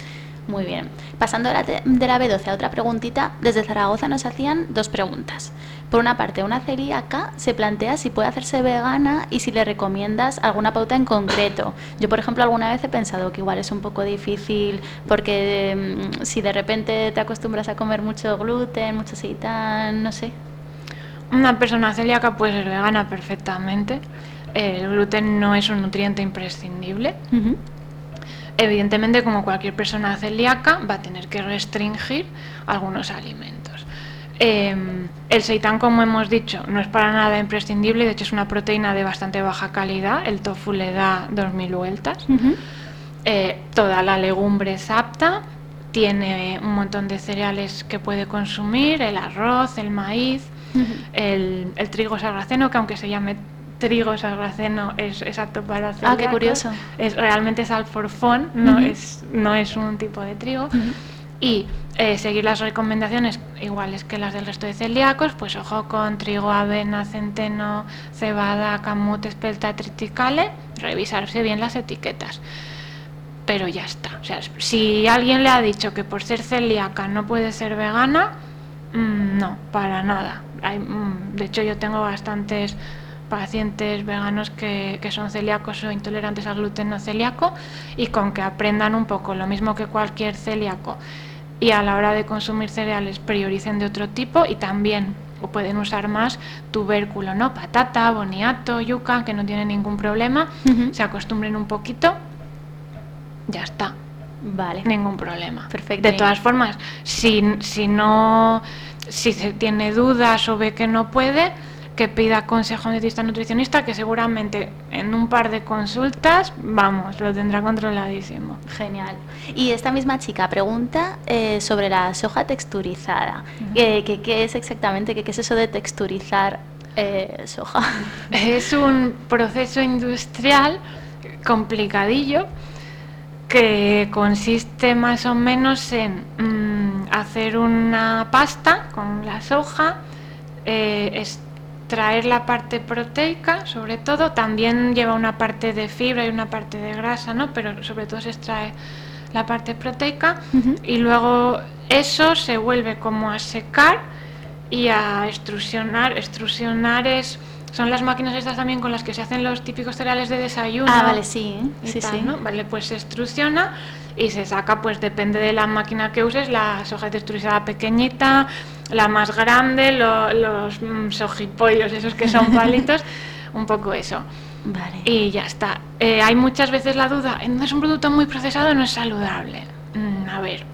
Muy bien. Pasando de la, te- de la B doce a otra preguntita, desde Zaragoza nos hacían dos preguntas. Por una parte, una celíaca se plantea si puede hacerse vegana y si le recomiendas alguna pauta en concreto. Yo, por ejemplo, alguna vez he pensado que igual es un poco difícil porque mm, si de repente te acostumbras a comer mucho gluten, mucho seitán, no sé. Una persona celíaca puede ser vegana perfectamente. El gluten no es un nutriente imprescindible. Ujú. Evidentemente, como cualquier persona celíaca, va a tener que restringir algunos alimentos. Eh, el seitán, como hemos dicho, no es para nada imprescindible, de hecho es una proteína de bastante baja calidad, el tofu le da dos mil vueltas. Ujú. Eh, toda la legumbre es apta, tiene un montón de cereales que puede consumir, el arroz, el maíz, Ujú. el, el trigo sarraceno, que aunque se llame trigo sarraceno es, es apto para celíacos. Ah, qué curioso. Es, realmente es alforfón, no, Ujú. es, no es un tipo de trigo. Ujú. Y eh, seguir las recomendaciones iguales que las del resto de celíacos, pues ojo con trigo, avena, centeno, cebada, camut, espelta, triticale, revisarse bien las etiquetas. Pero ya está. O sea, si alguien le ha dicho que por ser celíaca no puede ser vegana, mmm, no, para nada. Hay, mmm, de hecho, yo tengo bastantes pacientes veganos que, que son celíacos o intolerantes al gluten no celíaco, y con que aprendan un poco lo mismo que cualquier celíaco y a la hora de consumir cereales prioricen de otro tipo, y también o pueden usar más tubérculo, ¿no? Patata, boniato, yuca, que no tienen ningún problema. Ujú. Se acostumbren un poquito, ya está. Vale. Ningún problema. Perfecto. De todas formas, si, si no, si se tiene dudas o ve que no puede, que pida consejo a un dietista nutricionista, que seguramente en un par de consultas, vamos, lo tendrá controladísimo. Genial. Y esta misma chica pregunta eh, sobre la soja texturizada. Ujú. ¿Qué, qué, qué es exactamente? ¿Qué, qué es eso de texturizar eh, soja? Es un proceso industrial complicadillo que consiste más o menos en mm, hacer una pasta con la soja, eh, extraer la parte proteica, sobre todo, también lleva una parte de fibra y una parte de grasa, ¿no? Pero sobre todo se extrae la parte proteica. Ujú. Y luego eso se vuelve como a secar y a extrusionar. Extrusionar es... Son las máquinas estas también con las que se hacen los típicos cereales de desayuno. Ah, vale, sí, y sí, tal, sí. ¿no? Vale, pues se extrusiona y se saca, pues depende de la máquina que uses, la soja texturizada pequeñita, la más grande, lo, los mm, sojipollos, esos que son palitos, un poco eso. Vale. Y ya está. Eh, hay muchas veces la duda, ¿no es un producto muy procesado, no es saludable? Mm, a ver,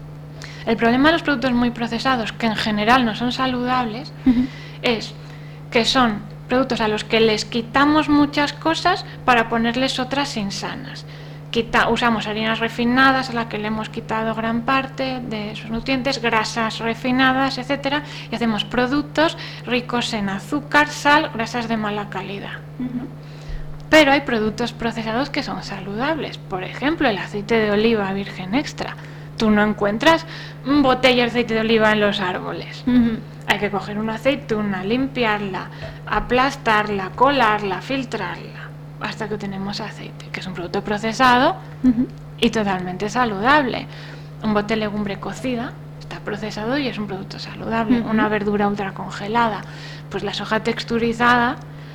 el problema de los productos muy procesados, que en general no son saludables, Ujú. es que son productos a los que les quitamos muchas cosas para ponerles otras insanas. Quita, usamos harinas refinadas a las que le hemos quitado gran parte de sus nutrientes, grasas refinadas, etcétera, y hacemos productos ricos en azúcar, sal, grasas de mala calidad. Ujú. Pero hay productos procesados que son saludables, por ejemplo el aceite de oliva virgen extra. Tú no encuentras botellas de aceite de oliva en los árboles. Ujú. Hay que coger una aceituna, limpiarla, aplastarla, colarla, filtrarla, hasta que tenemos aceite, que es un producto procesado Ujú. y totalmente saludable. Un bote de legumbre cocida está procesado y es un producto saludable. Ujú. Una verdura ultracongelada, pues la soja texturizada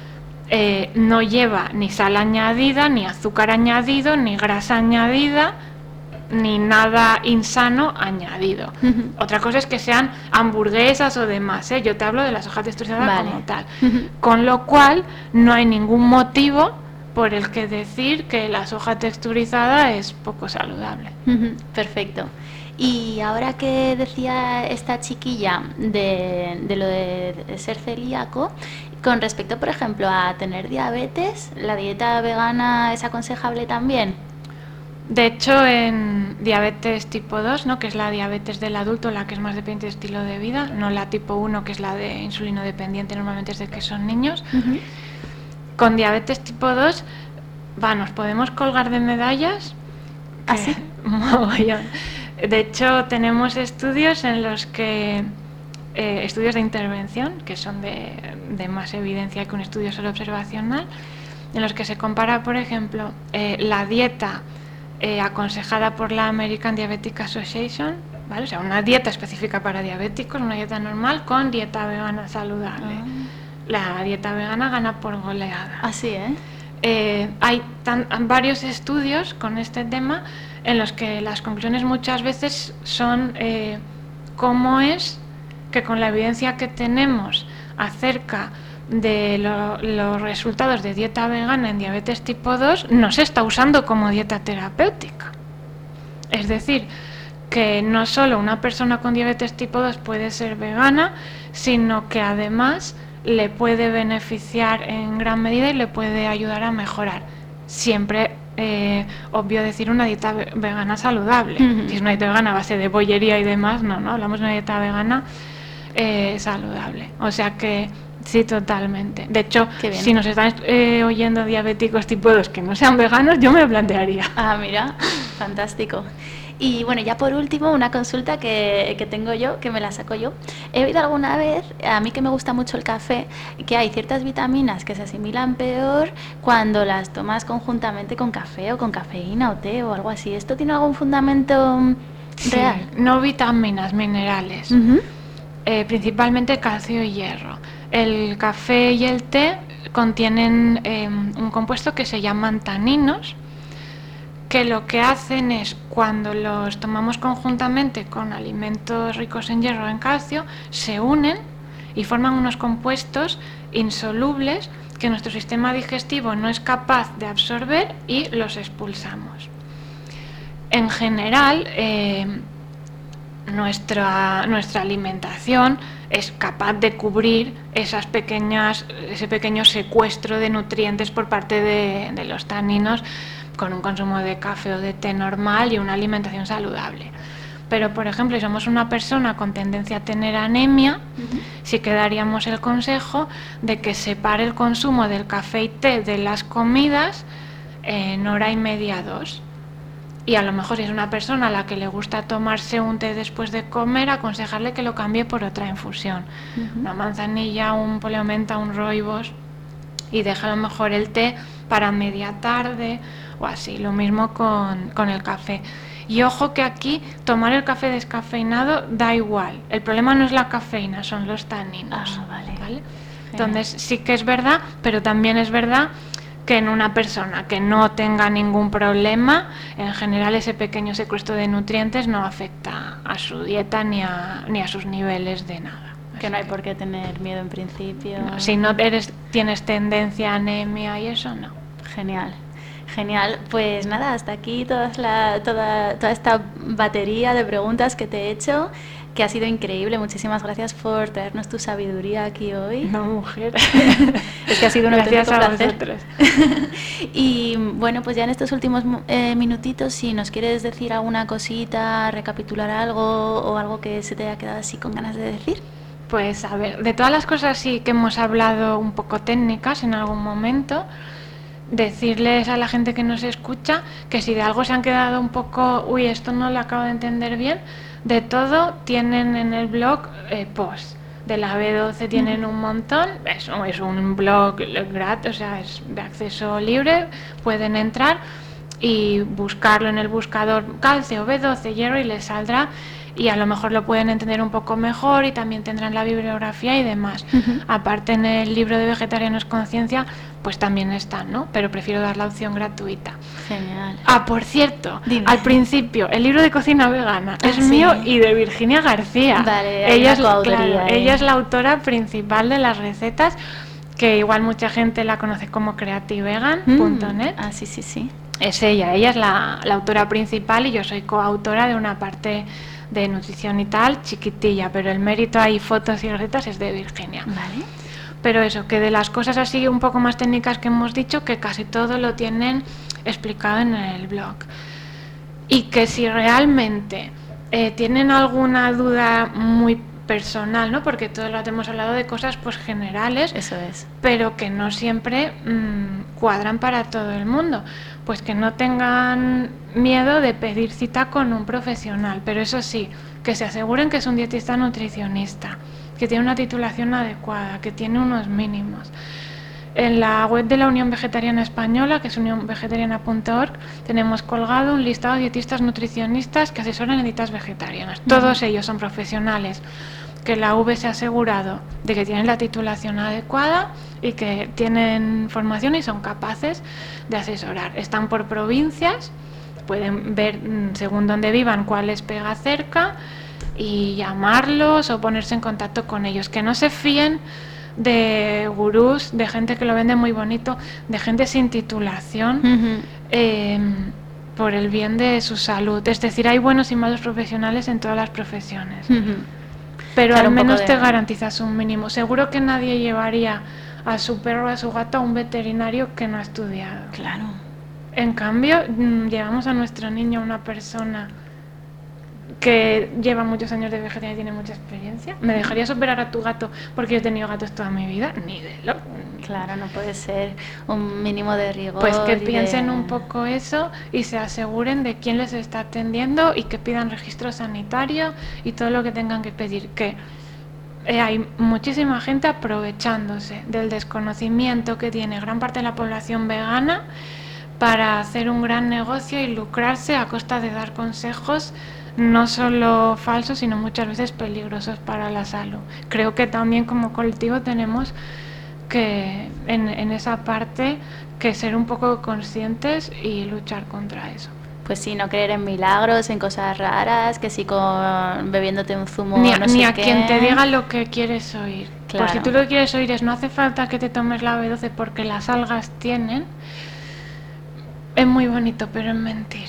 eh, no lleva ni sal añadida, ni azúcar añadido, ni grasa añadida, ni nada insano añadido. Ujú. Otra cosa es que sean hamburguesas o demás, ¿eh? Yo te hablo de la soja texturizada Vale. como tal. Ujú. Con lo cual no hay ningún motivo por el que decir que la soja texturizada es poco saludable. Ujú. Perfecto. Y ahora que decía esta chiquilla de, de lo de, de ser celíaco, con respecto, por ejemplo, a tener diabetes, ¿la dieta vegana es aconsejable también? De hecho, en diabetes tipo dos, ¿no?, que es la diabetes del adulto, la que es más dependiente de estilo de vida, no la tipo uno, que es la de insulino dependiente, normalmente es de que son niños. Ujú. Con diabetes tipo dos, va, nos podemos colgar de medallas. ¿Ah, que- sí? mogollón. De hecho, tenemos estudios en los que, eh, estudios de intervención, que son de, de más evidencia que un estudio solo observacional, en los que se compara, por ejemplo, eh, la dieta eh, aconsejada por la American Diabetic Association, ¿vale? O sea, una dieta específica para diabéticos, una dieta normal con dieta vegana saludable. Ah. La dieta vegana gana por goleada. Así, ¿eh? Eh, hay tan, varios estudios con este tema en los que las conclusiones muchas veces son eh, cómo es que con la evidencia que tenemos acerca de lo, los resultados de dieta vegana en diabetes tipo dos no se está usando como dieta terapéutica. Es decir, que no solo una persona con diabetes tipo dos puede ser vegana, sino que además le puede beneficiar en gran medida y le puede ayudar a mejorar. Siempre, eh, obvio decir una dieta vegana saludable. Uh-huh. Si es una dieta vegana a base de bollería y demás, no, no, hablamos de una dieta vegana eh, saludable. O sea que sí, totalmente. De hecho, si nos están eh, oyendo diabéticos tipo dos que no sean veganos, yo me lo plantearía. Ah, mira, fantástico. Y bueno, ya por último, una consulta que, que tengo yo, que me la saco yo. He oído alguna vez, a mí que me gusta mucho el café, que hay ciertas vitaminas que se asimilan peor cuando las tomas conjuntamente con café o con cafeína o té o algo así. ¿Esto tiene algún fundamento real? Sí, no vitaminas, minerales. Uh-huh. eh, principalmente calcio y hierro. El café y el té contienen eh, un compuesto que se llaman taninos, que lo que hacen es, cuando los tomamos conjuntamente con alimentos ricos en hierro o en calcio, se unen y forman unos compuestos insolubles que nuestro sistema digestivo no es capaz de absorber y los expulsamos. En general, eh, nuestra, nuestra alimentación es capaz de cubrir esas pequeñas, ese pequeño secuestro de nutrientes por parte de, de los taninos, con un consumo de café o de té normal y una alimentación saludable. Pero, por ejemplo, si somos una persona con tendencia a tener anemia, uh-huh. sí que daríamos el consejo de que separe el consumo del café y té de las comidas en hora y media, dos. Y a lo mejor si es una persona a la que le gusta tomarse un té después de comer, aconsejarle que lo cambie por otra infusión. Uh-huh. Una manzanilla, un poliomenta, un rooibos, y deja a lo mejor el té para media tarde o así. Lo mismo con, con el café. Y ojo que aquí tomar el café descafeinado da igual. El problema no es la cafeína, son los taninos. Ah, vale. ¿Vale? Entonces sí que es verdad, pero también es verdad que en una persona que no tenga ningún problema, en general ese pequeño secuestro de nutrientes no afecta a su dieta ni a, ni a sus niveles de nada. Que no hay por qué tener miedo en principio. No, si no eres, tienes tendencia a anemia y eso, no. Genial. Genial, pues nada, hasta aquí todas la, toda, toda esta batería de preguntas que te he hecho, que ha sido increíble. Muchísimas gracias por traernos tu sabiduría aquí hoy. No, mujer. Es que ha sido un gracias auténtico a placer. vosotros. Y bueno, pues ya en estos últimos eh, minutitos, si nos quieres decir alguna cosita, recapitular algo o algo que se te haya quedado así con ganas de decir. Pues a ver, de todas las cosas sí que hemos hablado un poco técnicas en algún momento, decirles a la gente que nos escucha que si de algo se han quedado un poco, uy, esto no lo acabo de entender bien, de todo tienen en el blog eh, posts. De la B doce tienen un montón, es, es un blog gratis, o sea, es de acceso libre, pueden entrar y buscarlo en el buscador calcio, B doce, hierro y les saldrá. Y a lo mejor lo pueden entender un poco mejor y también tendrán la bibliografía y demás. Uh-huh. Aparte, en el libro de Vegetarianos Conciencia, pues también están, ¿no? Pero prefiero dar la opción gratuita. Genial. Ah, por cierto, Dime. Al principio, el libro de cocina vegana ah, es sí. mío y de Virginia García. Vale, ella, es, claro, eh. ella es la autora principal de las recetas, que igual mucha gente la conoce como creativegan punto net. Mm. Ah, sí, sí, sí. Es ella, ella es la, la autora principal y yo soy coautora de una parte de nutrición y tal, chiquitilla, pero el mérito ahí, fotos y recetas, es de Virginia. Vale. Pero eso, que de las cosas así un poco más técnicas que hemos dicho, que casi todo lo tienen explicado en el blog. Y que si realmente eh, tienen alguna duda muy personal, ¿no? Porque todo lo hemos hablado de cosas pues generales, eso es, pero que no siempre mmm, cuadran para todo el mundo, pues que no tengan miedo de pedir cita con un profesional, pero eso sí, que se aseguren que es un dietista nutricionista, que tiene una titulación adecuada, que tiene unos mínimos, En la web de la Unión Vegetariana Española, que es unión vegetariana punto org, tenemos colgado un listado de dietistas nutricionistas que asesoran en dietas vegetarianas. Uh-huh. Todos ellos son profesionales que la U V se ha asegurado de que tienen la titulación adecuada y que tienen formación y son capaces de asesorar. Están por provincias, pueden ver según donde vivan cuál les pega cerca y llamarlos o ponerse en contacto con ellos. Que no se fíen de gurús, de gente que lo vende muy bonito, de gente sin titulación, uh-huh. eh, por el bien de su salud. Es decir, hay buenos y malos profesionales en todas las profesiones, uh-huh. pero claro, al menos de... te garantizas un mínimo. Seguro que nadie llevaría a su perro o a su gato a un veterinario que no ha estudiado. Claro. En cambio, llevamos a nuestro niño a una persona que lleva muchos años de vegetariano y tiene mucha experiencia. ¿Me dejarías operar a tu gato porque yo he tenido gatos toda mi vida? Ni de lo... Claro, no puede ser un mínimo de rigor. Pues que piensen de... un poco eso y se aseguren de quién les está atendiendo y que pidan registro sanitario y todo lo que tengan que pedir. Que eh, hay muchísima gente aprovechándose del desconocimiento que tiene gran parte de la población vegana para hacer un gran negocio y lucrarse a costa de dar consejos no solo falsos, sino muchas veces peligrosos para la salud. Creo que también como colectivo tenemos que, en, en esa parte, que ser un poco conscientes y luchar contra eso. Pues sí, no creer en milagros, en cosas raras, que si con bebiéndote un zumo ni, no ni sé a qué. Quien te diga lo que quieres oír. Claro. Pues si tú lo que quieres oír es no hace falta que te tomes la B doce porque las algas tienen, es muy bonito, pero es mentira.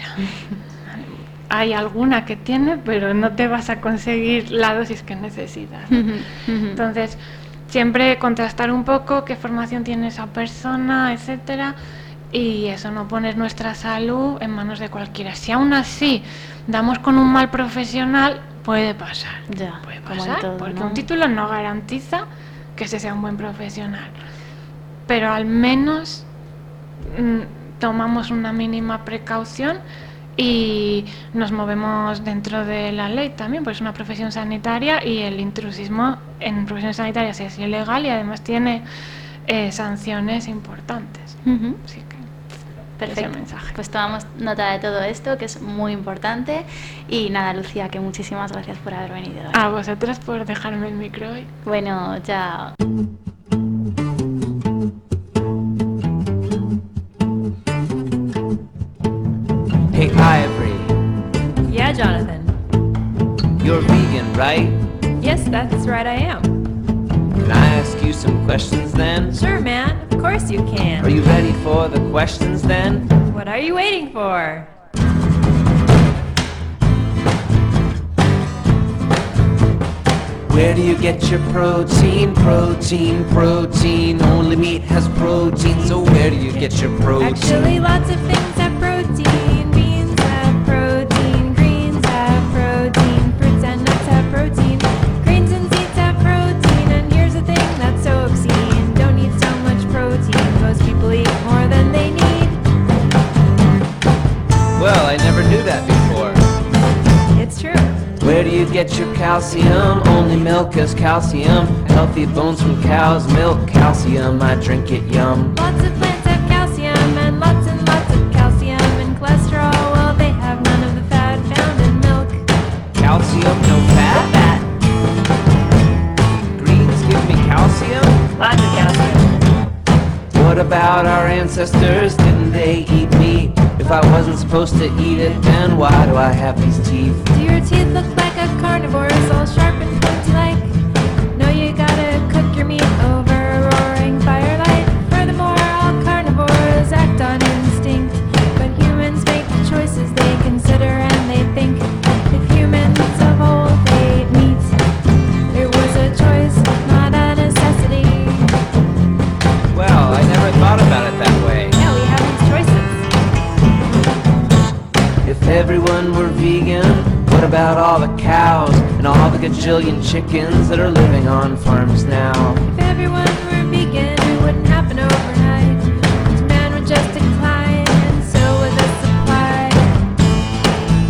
Hay alguna que tiene, pero no te vas a conseguir la dosis que necesitas. Uh-huh, uh-huh. Entonces, siempre contrastar un poco qué formación tiene esa persona, etcétera, y eso, no poner nuestra salud en manos de cualquiera. Si aún así damos con un mal profesional, puede pasar. Ya, puede como pasar, en todo, porque ¿no? un título no garantiza que ese sea un buen profesional. Pero al menos mmm, tomamos una mínima precaución y nos movemos dentro de la ley también, pues es una profesión sanitaria y el intrusismo en profesiones sanitarias es ilegal y además tiene eh, sanciones importantes. Uh-huh. Así que perfecto. Ese mensaje. Pues tomamos nota de todo esto, que es muy importante. Y nada, Lucía, que muchísimas gracias por haber venido hoy. A vosotras por dejarme el micro hoy. Bueno, chao. Hey, Ivory. Yeah, Jonathan. You're vegan, right? Yes, that's right, I am. Can I ask you some questions then? Sure, man. Of course you can. Are you ready for the questions then? What are you waiting for? Where do you get your protein? Protein, protein. Only meat has protein, so where do you get your protein? Actually, lots of things have protein. Beans have protein. Greens have protein. Fruits and nuts have protein. Grains and seeds have protein. And here's the thing that's so obscene. Don't need so much protein. Most people eat more than they need. Well, I never knew that before. It's true. Where do you get your calcium? Only milk has calcium. Healthy bones from cow's milk. Calcium, I drink it, yum. Lots of plants have calcium and lots and lots of calcium and cholesterol. Well, they have none of the fat found in milk. Calcium, no fat? Fat. Greens give me calcium? Lots of calcium. What about our ancestors? Didn't they eat meat? If I wasn't supposed to eat it, then why do I have these teeth? Do your teeth look like a carnivore's, all sharp and pointy like? No, you gotta cook your meat over a roaring firelight. Furthermore, all carnivores act on instinct, but humans make choices they consider and they think. If humans of old ate meat, it was a choice, not a necessity. Well, I never thought about it that way. Yeah, we have these choices. If everyone were vegan, what about all the cows and all the gajillion chickens that are living on farms now? If everyone were vegan, it wouldn't happen overnight. Demand would just decline, and so would the supply.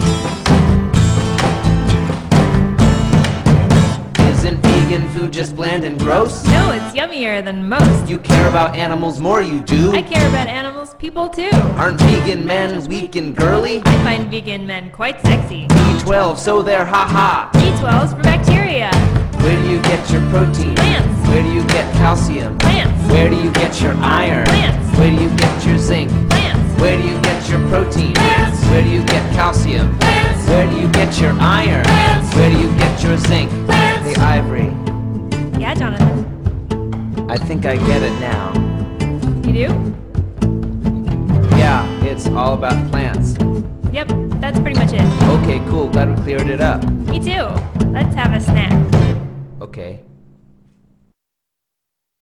Isn't vegan food just bland bland and gross? No, it's yummier than most. You care about animals more, you do? I care about animals, people too. Aren't vegan men weak and girly? I find vegan men quite sexy. B twelve, so they're ha-ha. B twelve's for bacteria. Where do you get your protein? Plants. Where do you get calcium? Plants. Where do you get your iron? Plants. Where do you get your zinc? Plants. Where do you get your protein? Plants. Where do you get calcium? Plants. Where do you get your iron? Plants. Where do you get your zinc? Plants. The ivory. Yeah, Jonathan. I think I get it now. You do? Yeah, it's all about plants. Yep, that's pretty much it. Okay, cool. Glad we cleared it up. Me too. Let's have a snack. Okay.